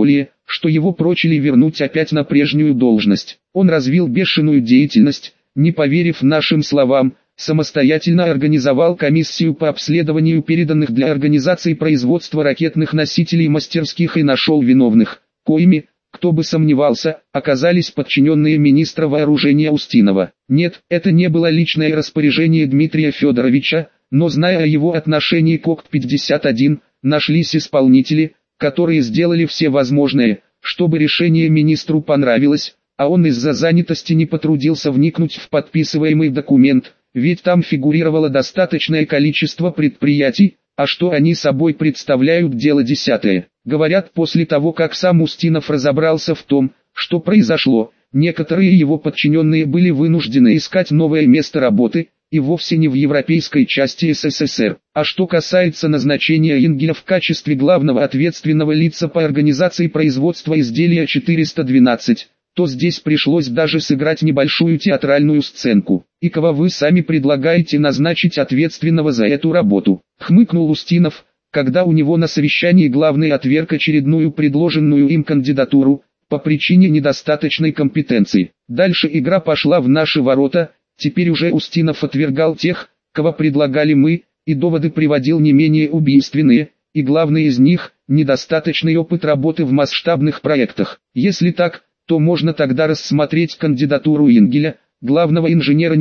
что его прочили вернуть опять на прежнюю должность. Он развил бешеную деятельность, не поверив нашим словам, самостоятельно организовал комиссию по обследованию переданных для организации производства ракетных носителей мастерских и нашел виновных, коими, кто бы сомневался, оказались подчиненные министра вооружения Устинова. Нет, это не было личное распоряжение Дмитрия Федоровича, но зная о его отношении к ОКТ-51, нашлись исполнители, которые сделали все возможное, чтобы решение министру понравилось, а он из-за занятости не потрудился вникнуть в подписываемый документ, ведь там фигурировало достаточное количество предприятий, а что они собой представляют, дело десятое. Говорят, после того как сам Устинов разобрался в том, что произошло, некоторые его подчиненные были вынуждены искать новое место работы, и вовсе не в европейской части СССР. А что касается назначения Ингеля в качестве главного ответственного лица по организации производства изделия 412, то здесь пришлось даже сыграть небольшую театральную сценку. «И кого вы сами предлагаете назначить ответственного за эту работу?» — хмыкнул Устинов, когда у него на совещании главный отверг очередную предложенную им кандидатуру, по причине недостаточной компетенции. Дальше игра пошла в наши ворота, теперь уже Устинов отвергал тех, кого предлагали мы, и доводы приводил не менее убийственные, и главный из них – недостаточный опыт работы в масштабных проектах. Если так, то можно тогда рассмотреть кандидатуру Ингеля, главного инженера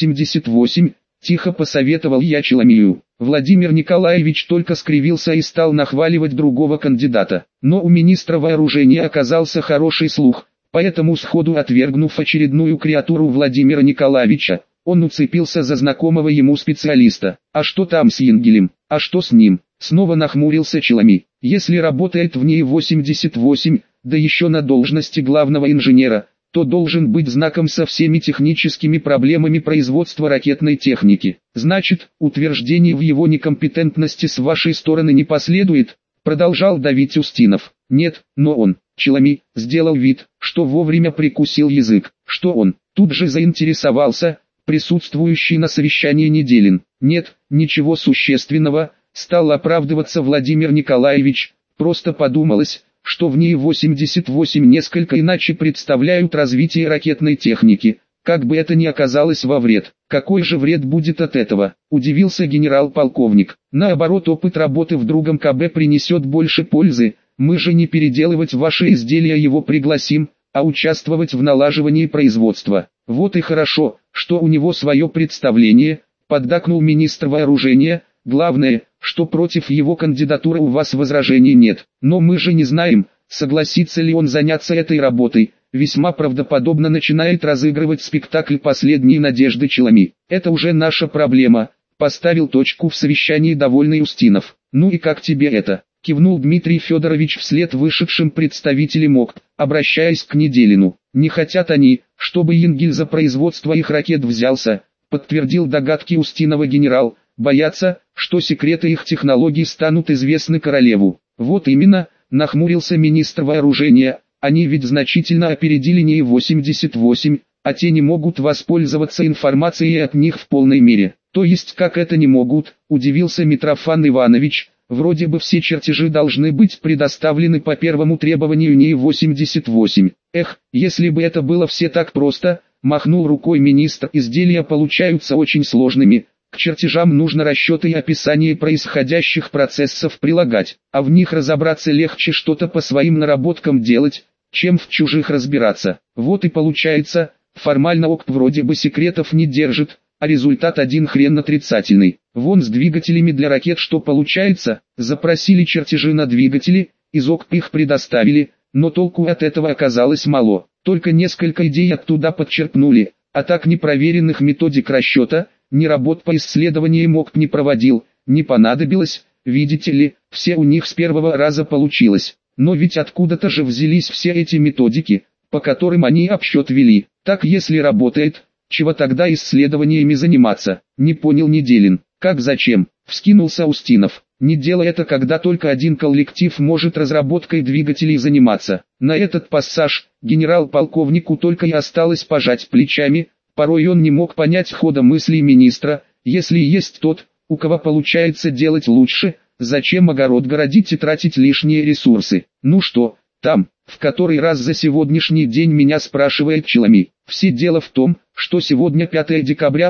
НИИ-88, тихо посоветовал я Челомею. Владимир Николаевич только скривился и стал нахваливать другого кандидата. Но у министра вооружения оказался хороший слух, поэтому сходу отвергнув очередную креатуру Владимира Николаевича, он уцепился за знакомого ему специалиста. «А что там с Ингелем? А что с ним?» Снова нахмурился Челоми. «Если работает в НИИ-88, да еще на должности главного инженера, то должен быть знаком со всеми техническими проблемами производства ракетной техники. Значит, утверждений в его некомпетентности с вашей стороны не последует?» Продолжал давить Устинов. «Нет, но он, Челоми, сделал вид, что вовремя прикусил язык. Что он?» Тут же заинтересовался присутствующий на совещании Неделин. «Нет, ничего существенного», стал оправдываться Владимир Николаевич, просто подумалось, что в НИИ-88 несколько иначе представляют развитие ракетной техники, как бы это ни оказалось во вред. «Какой же вред будет от этого?» – удивился генерал-полковник. «Наоборот, опыт работы в другом КБ принесет больше пользы, мы же не переделывать ваши изделия его пригласим, а участвовать в налаживании производства». «Вот и хорошо, что у него свое представление», – поддакнул министр вооружения. «Главное, что против его кандидатуры у вас возражений нет. Но мы же не знаем, согласится ли он заняться этой работой». Весьма правдоподобно начинает разыгрывать спектакль «Последние надежды» Челоми. «Это уже наша проблема», — поставил точку в совещании довольный Устинов. «Ну и как тебе это?» — кивнул Дмитрий Федорович вслед вышедшим представителям ОКТ, обращаясь к Неделину. «Не хотят они, чтобы Ингель за производство их ракет взялся», — подтвердил догадки Устинова генерал. «Боятся, что секреты их технологий станут известны королеву». «Вот именно», — нахмурился министр вооружения. «Они ведь значительно опередили НИИ-88, а те не могут воспользоваться информацией от них в полной мере». «То есть как это не могут?» – удивился Митрофан Иванович. «Вроде бы все чертежи должны быть предоставлены по первому требованию НИИ-88. Эх, если бы это было все так просто», – махнул рукой министр. «Изделия получаются очень сложными. К чертежам нужно расчеты и описание происходящих процессов прилагать, а в них разобраться легче, что-то по своим наработкам делать, чем в чужих разбираться. Вот и получается, формально ОКТ вроде бы секретов не держит, а результат один хрен отрицательный. Вон с двигателями для ракет что получается, запросили чертежи на двигатели, из ОКТ их предоставили, но толку от этого оказалось мало, только несколько идей оттуда подчеркнули, а так непроверенных методик расчета, ни работ по исследованиям ОКТ не проводил, не понадобилось, видите ли, все у них с первого раза получилось. Но ведь откуда-то же взялись все эти методики, по которым они обсчет вели. Так если работает, чего тогда исследованиями заниматься? Не понял Неделин. Как зачем? Вскинулся Устинов. Не дело это, когда только один коллектив может разработкой двигателей заниматься. На этот пассаж генерал-полковнику только и осталось пожать плечами. Порой он не мог понять хода мыслей министра. Если есть тот, у кого получается делать лучше, зачем огород городить и тратить лишние ресурсы? «Ну что, там?» – В который раз за сегодняшний день меня спрашивает Челами. Все дело в том, что сегодня 5 декабря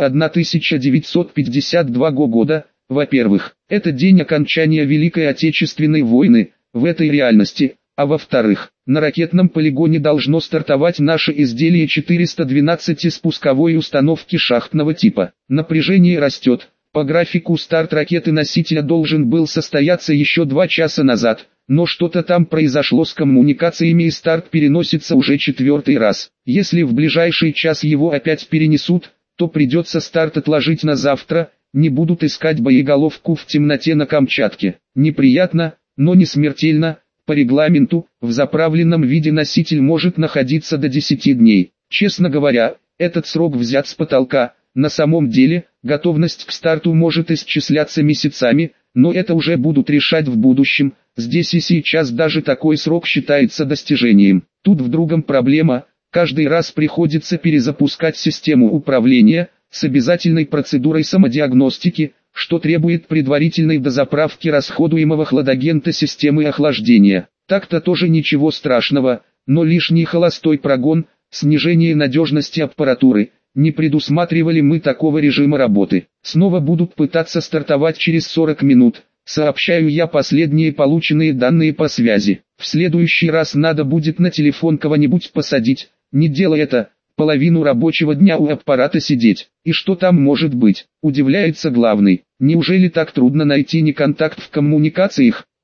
1952 года. Во-первых, это день окончания Великой Отечественной войны, в этой реальности, а во-вторых, на ракетном полигоне должно стартовать наше изделие 412 спусковой установки шахтного типа. Напряжение растет. По графику старт ракеты-носителя должен был состояться еще 2 часа назад, но что-то там произошло с коммуникациями и старт переносится уже 4-й раз. Если в ближайший час его опять перенесут, то придется старт отложить на завтра, не будут искать боеголовку в темноте на Камчатке. Неприятно, но не смертельно. По регламенту, в заправленном виде носитель может находиться до 10 дней. Честно говоря, этот срок взят с потолка. На самом деле, готовность к старту может исчисляться месяцами, но это уже будут решать в будущем. Здесь и сейчас даже такой срок считается достижением. Тут в другом проблема, каждый раз приходится перезапускать систему управления, с обязательной процедурой самодиагностики, что требует предварительной дозаправки расходуемого хладагента системы охлаждения. Так-то тоже ничего страшного, но лишний холостой прогон, снижение надежности аппаратуры. Не предусматривали мы такого режима работы. Снова будут пытаться стартовать через 40 минут. Сообщаю я последние полученные данные по связи. В следующий раз надо будет на телефон кого-нибудь посадить. Не делай это. Половину рабочего дня у аппарата сидеть. И что там может быть? Удивляется главный. Неужели так трудно найти неконтакт в коммуникациях?